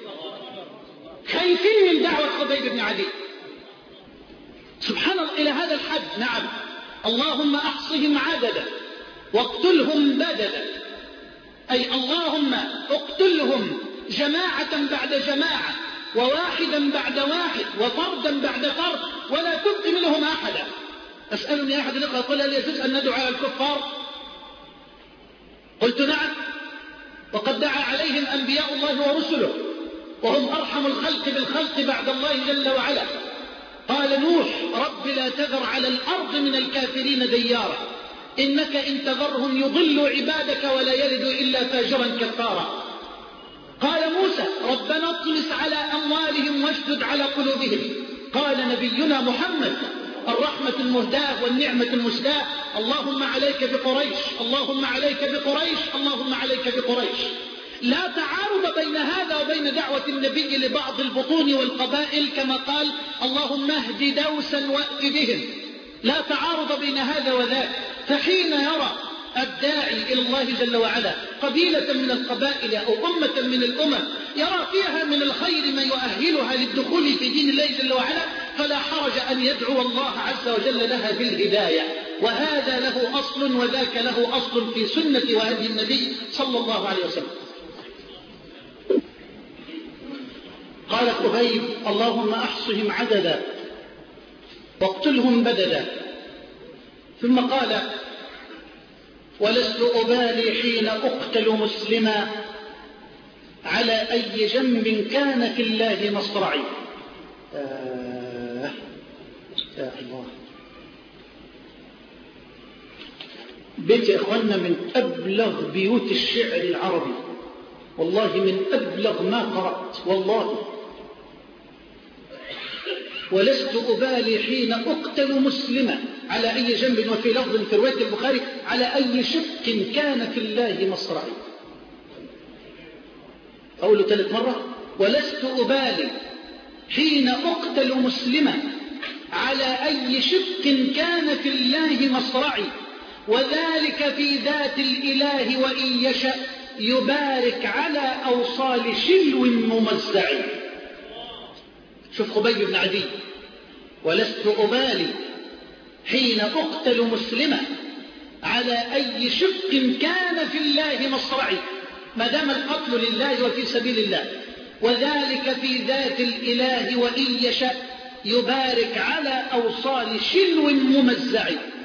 خايفين من دعوة خبيب بن عدي. سبحان الله، إلى هذا الحد. نعم: اللهم أحصهم عددا واقتلهم بددا، أي اللهم اقتلهم جماعة بعد جماعة وواحدا بعد واحد وفردا بعد فرد ولا تبق منهم أحدا. أسألني أحد الأخوة يقول هل يجوز أن ندعو على الكفار؟ قلت نعم، وقد دعا عليهم أنبياء الله ورسله وهم أرحم الخلق بالخلق بعد الله جل وعلا. قال نوح رب لا تذر على الأرض من الكافرين ديارا إنك إن تذرهم يضلوا عبادك ولا يلدوا إلا فاجرا كفارا. قال موسى ربنا اطمس على أموالهم واشدد على قلوبهم. قال نبينا محمد الرحمة المهداة والنعمة المسداة اللهم عليك بقريش، اللهم عليك بقريش، اللهم عليك بقريش. لا تعارض بين هذا وبين دعوة النبي لبعض البطون والقبائل كما قال اللهم اهد دوسا وأت بهم، لا تعارض بين هذا وذاك. فحين يرى الداعي إلى الله جل وعلا قبيلة من القبائل أو أمة من الأمم يرى فيها من الخير ما يؤهلها للدخول في دين الله جل وعلا فلا حرج أن يدعو الله عز وجل لها بالهداية، وهذا له أصل وذاك له أصل في سنة وهدي النبي صلى الله عليه وسلم. قال خبيب اللهم أحصهم عددا واقتلهم بددا. ثم قال ولست أبالي حين أقتل مسلما على أي جنب كان في الله مصرعي. آه يا الله، بيت يا إخواننا من أبلغ بيوت الشعر العربي، والله من أبلغ ما قرأت والله. ولست أبالي حين أقتل مسلما على أي جنب، وفي لفظ في رواية البخاري على أي شق كان في الله مصرعي. أقول ثالث مرة ولست أبالي حين أقتل مسلما على أي شق كان في الله مصرعي وذلك في ذات الإله وإن يشأ يبارك على أوصال شلو ممزع. شوف خبيب بن عدي ولست أبالي حين أقتل مسلما على أي شق كان في الله مصرعي، ما دام القتل لله وفي سبيل الله، وذلك في ذات الإله وإن يشاء يبارك على أوصال شلو ممزع.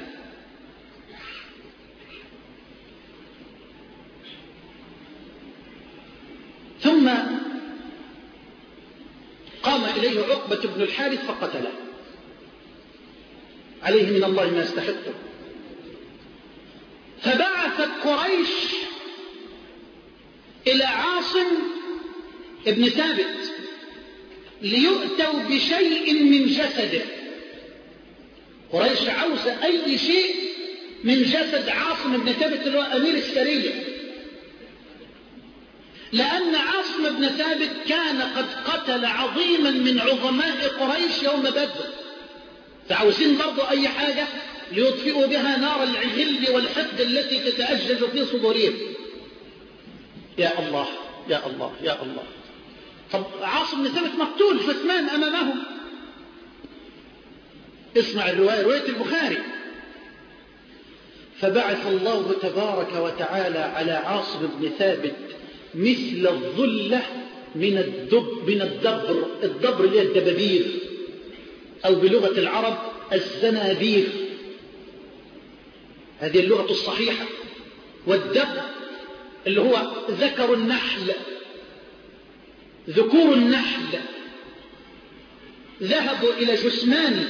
ثم قام إليه عقبة بن الحارث فقتله، عليه من الله ما يستحقه. فبعثت قريش إلى عاصم ابن ثابت ليؤتوا بشيء من جسده. قريش عاوز أي شيء من جسد عاصم بن ثابت اللي هو أمير السرية، لأن عاصم بن ثابت كان قد قتل عظيما من عظماء قريش يوم بدر، فعاوزين برضو أي حاجة ليطفئوا بها نار الغل والحقد التي تتأجج في صدورهم. يا الله يا الله يا الله. طب عاصم بن ثابت مقتول فتمان أمامهم. اسمع الرواية، رواية البخاري. فبعث الله تبارك وتعالى على عاصم بن ثابت مثل الظلة من الدب من الدبر، الدبر اللي هي الدبابير، أو بلغة العرب الزنابير، هذه اللغة الصحيحة. والدب اللي هو ذكر النحل، ذكور النحل، ذهبوا إلى جثمان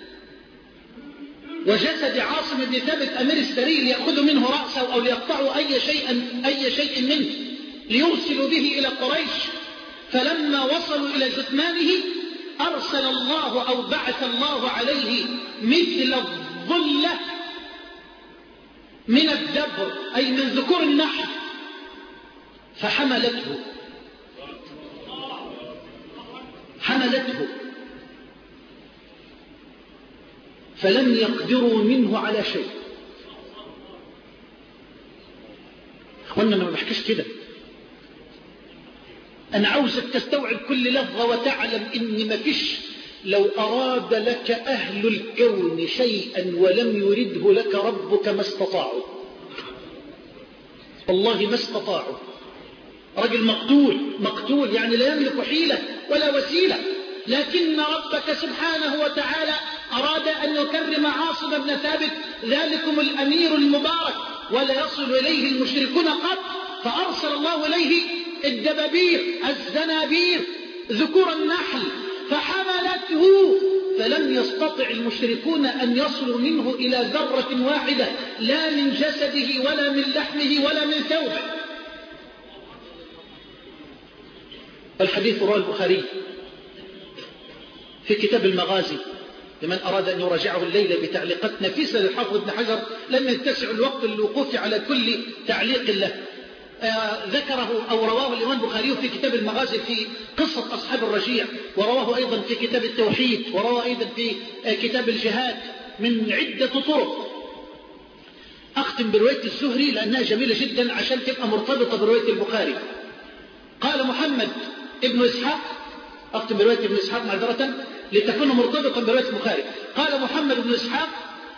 وجسد عاصم بن ثابت أمير السرير ليأخذوا منه رأسه أو ليقطعوا أي شيء أي شيء منه ليرسلوا به إلى قريش. فلما وصلوا إلى جثمانه أرسل الله أو بعث الله عليه مثل الظلة من الدبر أي من ذكور النحل فحملته حملته فلم يقدروا منه على شيء. أخوانا أنا ما بحكيش كده، أنا عاوزك تستوعب كل لفظة وتعلم إن ما فيش لو أراد لك أهل الكون شيئا ولم يرده لك ربك ما استطاعوا. والله ما استطاعوا. رجل مقتول مقتول يعني لا يملك حيلة ولا وسيلة، لكن ربك سبحانه وتعالى أراد أن يكرم عاصم بن ثابت ذلكم الأمير المبارك ولا يصل إليه المشركون قط، فأرسل الله إليه الدبابير الزنابير ذكور النحل فحملته، فلم يستطع المشركون أن يصلوا منه إلى ذرة واحدة لا من جسده ولا من لحمه ولا من ثوبه. الحديث رواه البخاري في كتاب المغازي لمن أراد أن يراجعه الليلة بتعليقات نفيسة للحافظ ابن حجر، لم يتسع الوقت للوقوف على كل تعليق له. آه ذكره أو رواه الإمام البخاري في كتاب المغازي في قصة أصحاب الرجيع، ورواه أيضا في كتاب التوحيد، ورواه أيضا في آه كتاب الجهاد من عدة طرق. أختم برواية الزهري لأنها جميلة جدا عشان تبقى مرتبطة برواية البخاري. قال محمد ابن إسحاق، أختم برواية ابن إسحاق معذرة لتكون مرتبطا برواية البخاري. قال محمد بن إسحاق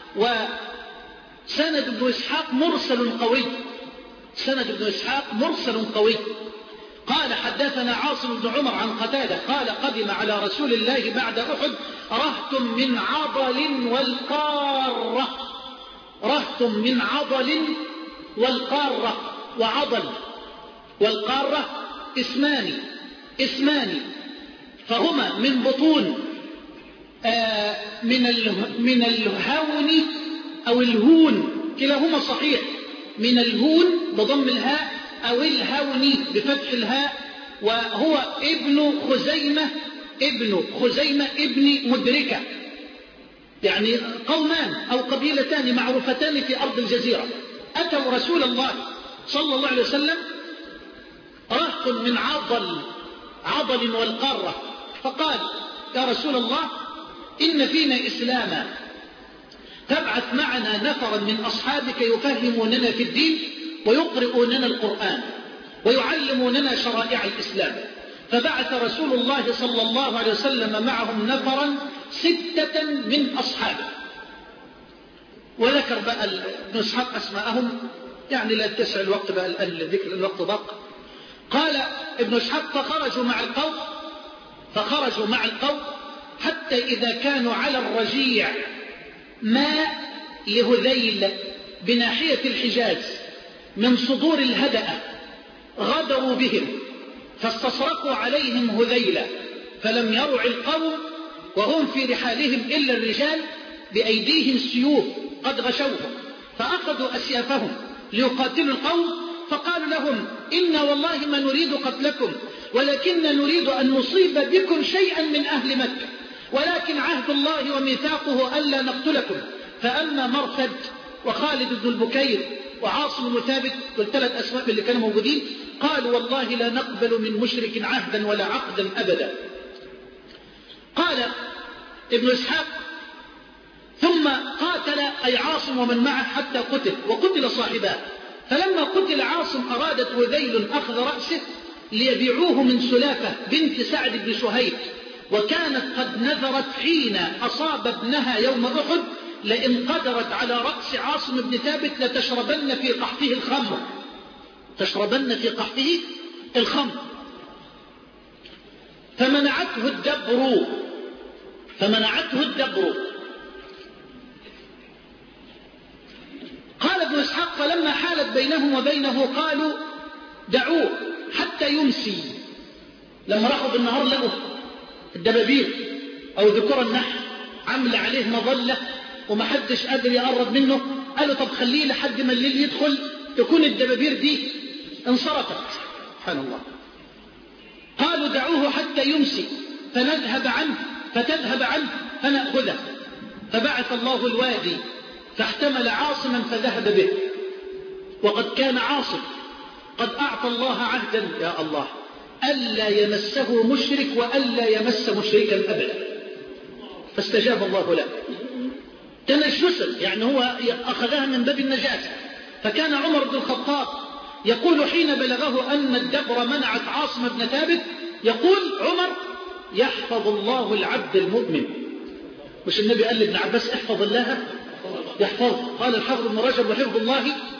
وسند ابن إسحاق مرسل قوي، سند ابن إسحاق مرسل قوي. قال حدثنا عاصم بن عمر عن قتادة قال قدم على رسول الله بعد أحد رهط من عضل والقارة، رهط من عضل والقارة، وعضل والقارة اسمان اسمان فهما من بطون آه من من الهون أو الهون، كلاهما صحيح، من الهون بضم الهاء أو الهون بفتح الهاء، وهو ابن خزيمة ابن خزيمة ابن مدركة، يعني قومان أو قبيلتان معروفتان في أرض الجزيرة أتوا رسول الله صلى الله عليه وسلم رهط من عضل عضل والقارة، فقال يا رسول الله إن فينا إسلاما تبعث معنا نفرا من أصحابك يفهموننا في الدين ويقرؤوننا القرآن ويعلموننا شرائع الإسلام. فبعث رسول الله صلى الله عليه وسلم معهم نفرا ستة من أصحابه، وذكر بقى ابن إسحاق أسماءهم، يعني لا تسع الوقت بقى الذكر الوقت ضاق. قال ابن إسحاق فخرجوا مع القوم فخرجوا مع القوم حتى إذا كانوا على الرجيع ماء لهذيل بناحية الحجاز من صدور الهدأة غدروا بهم فاستصرخوا عليهم هذيلا، فلم يرع القوم وهم في رحالهم إلا الرجال بأيديهم سيوف قد غشوهم، فأخذوا أسيافهم ليقاتلوا القوم، فقالوا لهم إن والله ما نريد قتلكم ولكن نريد أن نصيب بكم شيئا من أهل مكة، ولكن عهد الله وميثاقه ألا نقتلكم. فأما مرثد وخالد بن البكير وعاصم بن ثابت والثلاث أسماء اللي كانوا موجودين قالوا والله لا نقبل من مشرك عهدا ولا عقدا أبدا. قال ابن إسحاق ثم قاتل أي عاصم ومن معه حتى قتل وقتل صاحباه، فلما قتل عاصم أرادت هذيل أخذ رأسه ليبيعوه من سلافة بنت سعد بن شهيد، وكانت قد نذرت حين أصاب ابنها يوم أحد لئن قدرت على رأس عاصم بن ثابت لتشربن في قحطه الخمر، تشربن في قحطه الخمر. فمنعته الدبر فمنعته الدبر قال ابن إسحاق فلما حالت بينهم وبينه قالوا دعوه حتى يمسي. لما راحوا بالنهار لقوا الدبابير أو ذكور النحل عمل عليه مظلة ومحدش قادر يقرب منه، قالوا طب خليه لحد ما الليل يدخل تكون الدبابير دي انصرفت. سبحان الله. قالوا دعوه حتى يمسي فنذهب عنه فتذهب عنه فنأخذه، فبعث الله الوادي فاحتمل عاصما فذهب به، وقد كان عاصم قد أعطى الله عهدا يا الله ألا يمسه مشرك وألا يمس مشركا أبدا، فاستجاب الله له تنجسا، يعني هو أخذها من باب النجاسة. فكان عمر بن الخطاب يقول حين بلغه أن الدبر منعت عاصم بن ثابت يقول عمر يحفظ الله العبد المؤمن. مش النبي قال لابن عباس احفظ الله يحفظ؟ قال الحافظ ابن رجب وحفظ الله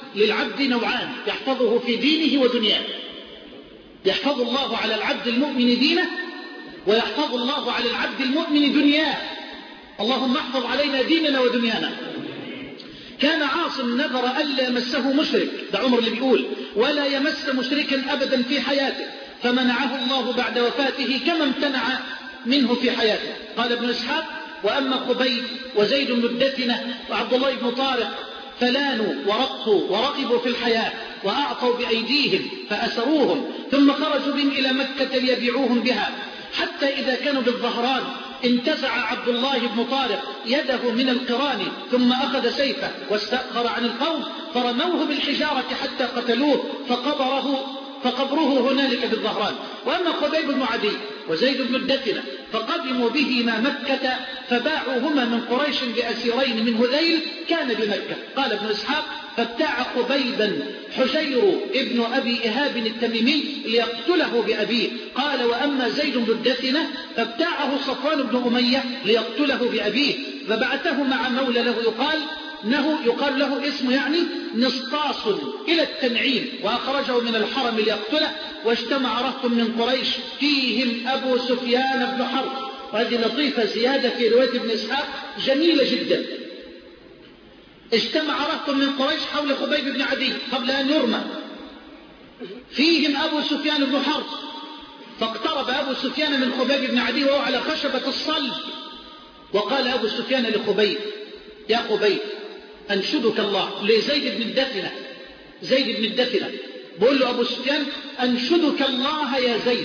للعبد نوعان يحفظه في دينه ودنياه. يحفظ الله على العبد المؤمن دينه، ويحفظ الله على العبد المؤمن دنياه. اللهم احفظ علينا ديننا ودنيانا. كان عاصم نذر ألا يمسه مشرك، ده عمر اللي بيقول، ولا يمس مشركا أبدا في حياته، فمنعه الله بعد وفاته كما امتنع منه في حياته. قال ابن إسحاق: وأما خبيب وزيد بن الدثنة وعبد الله بن طارق فلانوا ورقوا ورغبوا في الحياة، وأعطوا بأيديهم فأسروهم، ثم خرجوا بهم إلى مكة ليبيعوهم بها، حتى إذا كانوا بالظهران انتزع عبد الله بن طارق يده من القران، ثم أخذ سيفه واستأخر عن القوم، فرموه بالحجارة حتى قتلوه، فقبره فقبره هنالك بالظهران. وأما خبيب بن عدي وزيد بن الدثنة فقدموا بهما مكة، فباعوهما من قريش بأسيرين من هذيل كان بمكة. قال ابن إسحاق: فابتاع خبيبا حجير ابن أبي إهاب التميمي ليقتله بأبيه. قال: وأما زيد بن الدثنة فابتاعه صفوان بن أمية ليقتله بأبيه، فبعثه مع مولى له يقال إنه يقال له اسمه يعني نسطاس إلى التنعيم، وأخرجه من الحرم ليقتله. واجتمع رهط من قريش فيهم أبو سفيان بن حرب. وهذه لطيفة زيادة في رواية ابن إسحاق جميلة جدا. اجتمع رهط من قريش حول خبيب بن عدي قبل أن يرمى، فيهم أبو سفيان بن حرب. فاقترب أبو سفيان من خبيب بن عدي وهو على خشبة الصلب، وقال أبو سفيان لخبيب: يا خبيب، أنشدك الله. لزيد بن الدثنة، زيد بن الدثنة بقول له أبو سفيان: أنشدك الله يا زيد،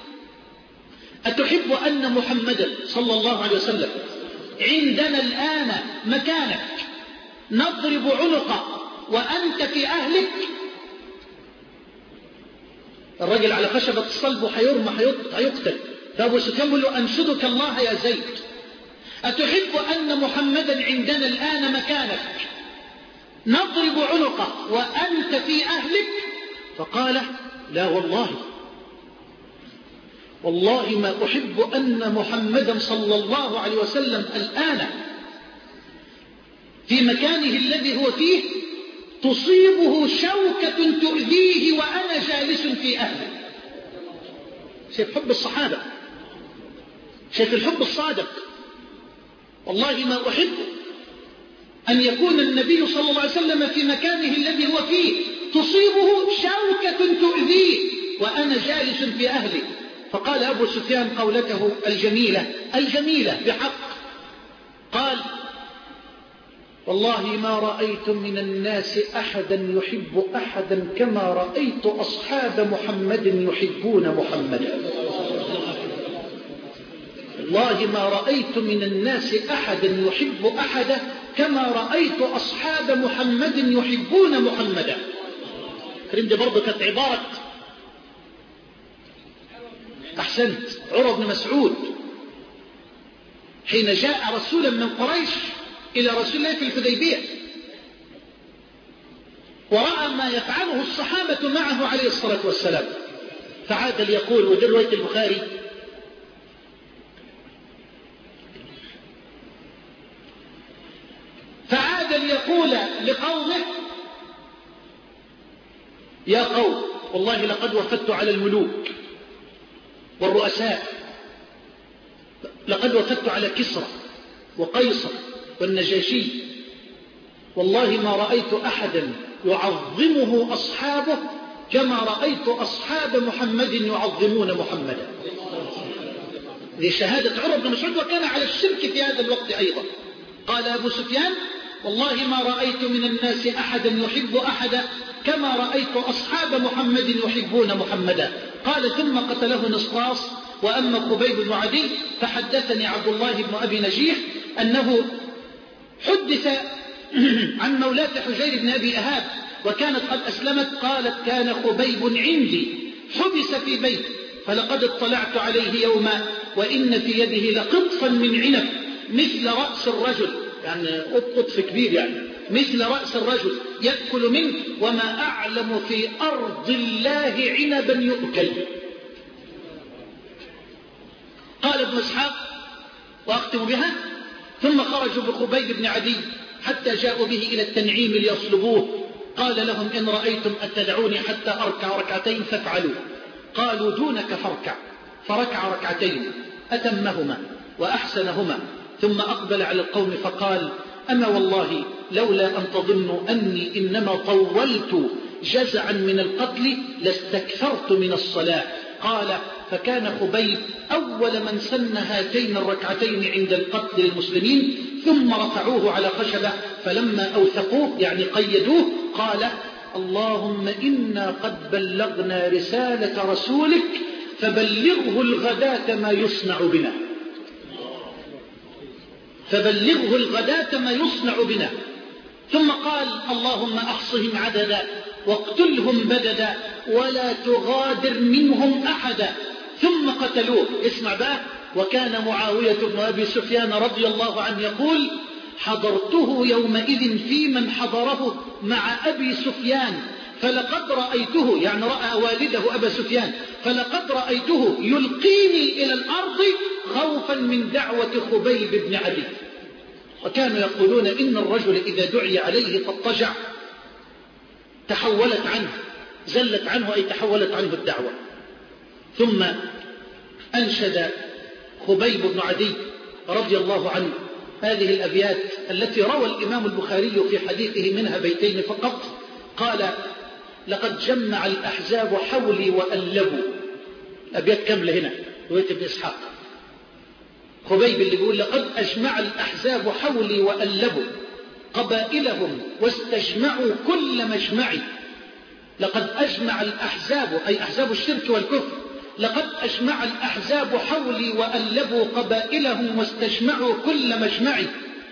أتحب أن محمدا صلى الله عليه وسلم عندنا الآن مكانك نضرب عنقه وأنت في أهلك؟ الرجل على خشبة الصلب وحيرمى حيقتل. فأبو سفيان بقول له: أنشدك الله يا زيد، أتحب أن محمدا عندنا الآن مكانك نضرب عنقه وأنت في أهلك؟ فقال: لا والله، والله ما أحب أن محمدا صلى الله عليه وسلم الآن في مكانه الذي هو فيه تصيبه شوكة تؤذيه وأنا جالس في أهله. شايف حب الصحابة، شايف الحب الصادق. والله ما أحب أن يكون النبي صلى الله عليه وسلم في مكانه الذي هو فيه تصيبه شوكة تؤذيه وأنا جالس في أهلي. فقال أبو سفيان قولته الجميلة الجميلة بحق، قال: والله ما رأيت من الناس أحدا يحب أحدا كما رأيت أصحاب محمد يحبون محمدا. والله ما رأيت من الناس أحدا يحب أحدا كما رأيت أصحاب محمد يحبون محمدا. كريم دي برضه كانت عبارة أحسنت عروة بن مسعود حين جاء رسولا من قريش إلى رسول الله في الحديبية، ورأى ما يفعله الصحابة معه عليه الصلاة والسلام، فعاد ليقول، ودي رواية البخاري: فعاد ليقول لقومه: يا قوم، والله لقد وفدت على الملوك والرؤساء، لقد وفدت على كسرى وقيصر والنجاشي، والله ما رأيت أحدا يعظمه أصحابه كما رأيت أصحاب محمد يعظمون محمدا. ذي شهادة عروة بن مسعود، وكان على الشرك في هذا الوقت أيضا. قال أبو سفيان: والله ما رأيت من الناس أحدا يحب أحدا كما رأيت أصحاب محمد يحبون محمدا. قال: ثم قتله نسطاس. وأما خبيب بن عدي فحدثني عبد الله بن أبي نجيح أنه حدث عن مولاة حجير بن أبي إهاب وكانت قد أسلمت. قالت: كان خبيب عندي حبس في بيت، فلقد اطلعت عليه يوما وإن في يده لقطفا من عنب مثل رأس الرجل، يعني قطف كبير، يعني مثل رأس الرجل يأكل منه، وما أعلم في أرض الله عنبا يؤكل. قال ابن إسحاق وأختم بها: ثم خرجوا بخبيب بن عدي حتى جاءوا به إلى التنعيم ليصلبوه. قال لهم إن رأيتم أتدعوني حتى أركع ركعتين فافعلوا. قالوا دونك فاركع، فركع ركعتين أتمهما وأحسنهما، ثم أقبل على القوم فقال أما والله لولا أن تظنوا أني إنما طولت جزعا من القتل لاستكثرت من الصلاة. قال فكان خبيب أول من سن هاتين الركعتين عند القتل المسلمين، ثم رفعوه على خشبة فلما أوثقوه يعني قيدوه قال اللهم إنا قد بلغنا رسالة رسولك فبلغه الغداة ما يصنع بنا، فبلغه الغداة ما يصنع بنا. ثم قال اللهم أحصهم عددا واقتلهم بددا ولا تغادر منهم أحدا. ثم قتلوه. اسمع بقى، وكان معاوية بن أبي سفيان رضي الله عنه يقول حضرته يومئذ في من حضره مع أبي سفيان فلقد رأيته، يعني رأى والده أبا سفيان، فلقد رأيته يلقيني إلى الأرض خوفا من دعوة خبيب بن عدي. وكانوا يقولون إن الرجل إذا دعي عليه فاضطجع تحولت عنه، زلت عنه أي تحولت عنه الدعوة. ثم أنشد خبيب بن عدي رضي الله عنه هذه الأبيات التي روى الإمام البخاري في حديثه منها بيتين فقط. قال لقد جمع الأحزاب حولي وألبوا. الأبيات كاملة هنا رواية ابن إسحاق. خبيب اللي بيقول لقد أجمع الأحزاب حولي وألبوا قبائلهم واستجمعوا كل مجمعي. لقد أجمع الأحزاب أي أحزاب الشرك والكفر، لقد أجمع الأحزاب حولي وألبوا قبائلهم واستجمعوا كل مجمعي،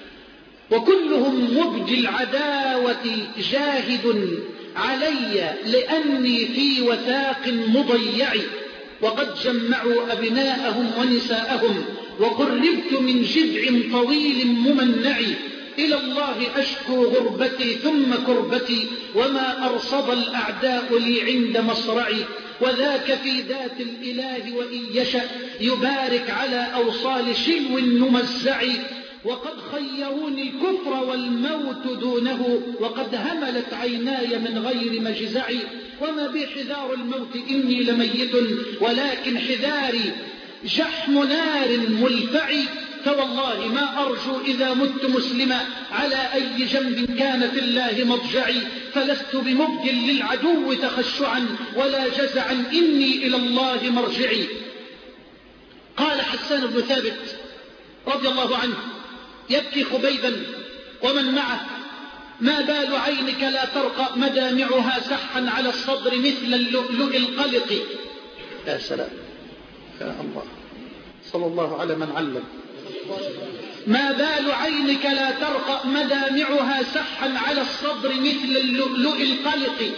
وكلهم مبدي العداوة جاهد علي لأني في وثاق مضيعي. وقد جمعوا أبناءهم ونساءهم وقربت من جذع طويل ممنعي. إلى الله أشكو غربتي ثم كربتي وما أرصد الأعداء لي عند مصرعي. وذاك في ذات الإله وإن يشأ يبارك على أوصال شلو نمزع. وقد خيروني الكفر والموت دونه وقد هملت عيناي من غير مجزع. وما بي حذار الموت إني لميت ولكن حذاري جحم نار ملفع. فوالله ما أرجو إذا مت مسلما على أي جنب كان في الله مضجعي. فلست بمبد للعدو تخشعا ولا جزعا إني إلى الله مرجعي. قال حسان بن ثابت رضي الله عنه يبكي خبيبا ومن معه ما بال عينك لا ترقى مدامعها سحا على الصدر مثل اللؤلؤ القلق. يا سلام يا الله، صلى الله على من علم. ما بال عينك لا ترقى مدامعها سحا على الصدر مثل اللؤلؤ القلق.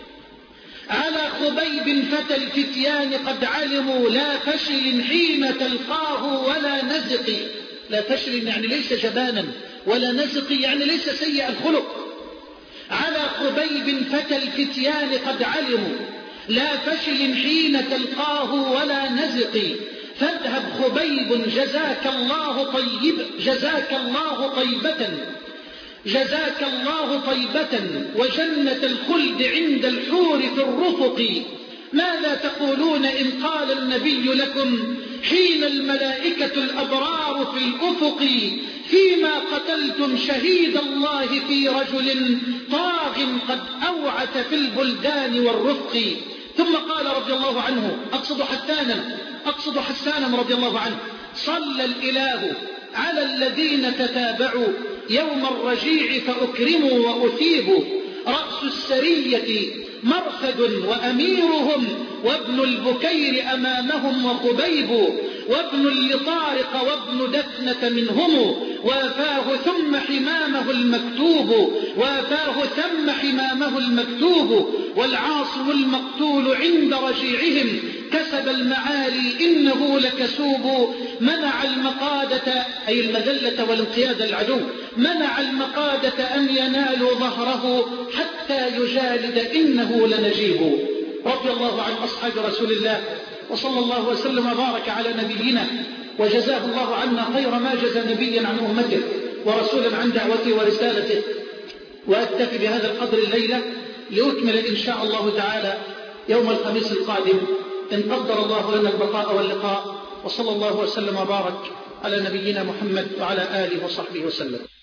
على خبيب فتى الفتيان قد علموا لا فشل حين تلقاه ولا نزق. لا فشل يعني ليس جبانا، ولا نزق يعني ليس سيء الخلق. على خبيب فتى الفتيان قد علموا لا فشل حين تلقاه ولا نزق. فاذهب خبيب جزاك الله طيب جزاك الله طيبة جزاك الله طيبة وجنة الخلد عند الحور في الرفق. ماذا تقولون إن قال النبي لكم حين الملائكة الأبرار في الأفق فيما قتلتم شهيد الله في رجل طاغ قد أوعت في البلدان والرفق. ثم قال رضي الله عنه أقصد حسانا أقصد حسانا رضي الله عنه صلى الإله على الذين تتابعوا يوم الرجيع فأكرموا وأثيبوا. رأس السرية مرثد وأميرهم وابن البكير أمامهم وخبيب وابن لطارق وابن دفنة منهم وافاه ثم حمامه المكتوب وافاه ثم حمامه المكتوب. والعاصم المقتول عند رجيعهم كسب المعالي إنه لكسوب. منع المقادة أي المذلة والانقياد للعدو منع المقادة أن ينالوا ظهره حتى يجالد إنه لنجيب. رضي الله عن أصحاب رسول الله وصلى الله وسلم وبارك على نبينا وجزاه الله عنا خير ما جزى نبيا عن أمته ورسولا عن دعوته ورسالته. وأكتفي بهذا القدر الليلة لأكمل إن شاء الله تعالى يوم الخميس القادم إن قدر الله لنا البقاء واللقاء. وصلى الله وسلم وبارك على نبينا محمد وعلى آله وصحبه وسلم.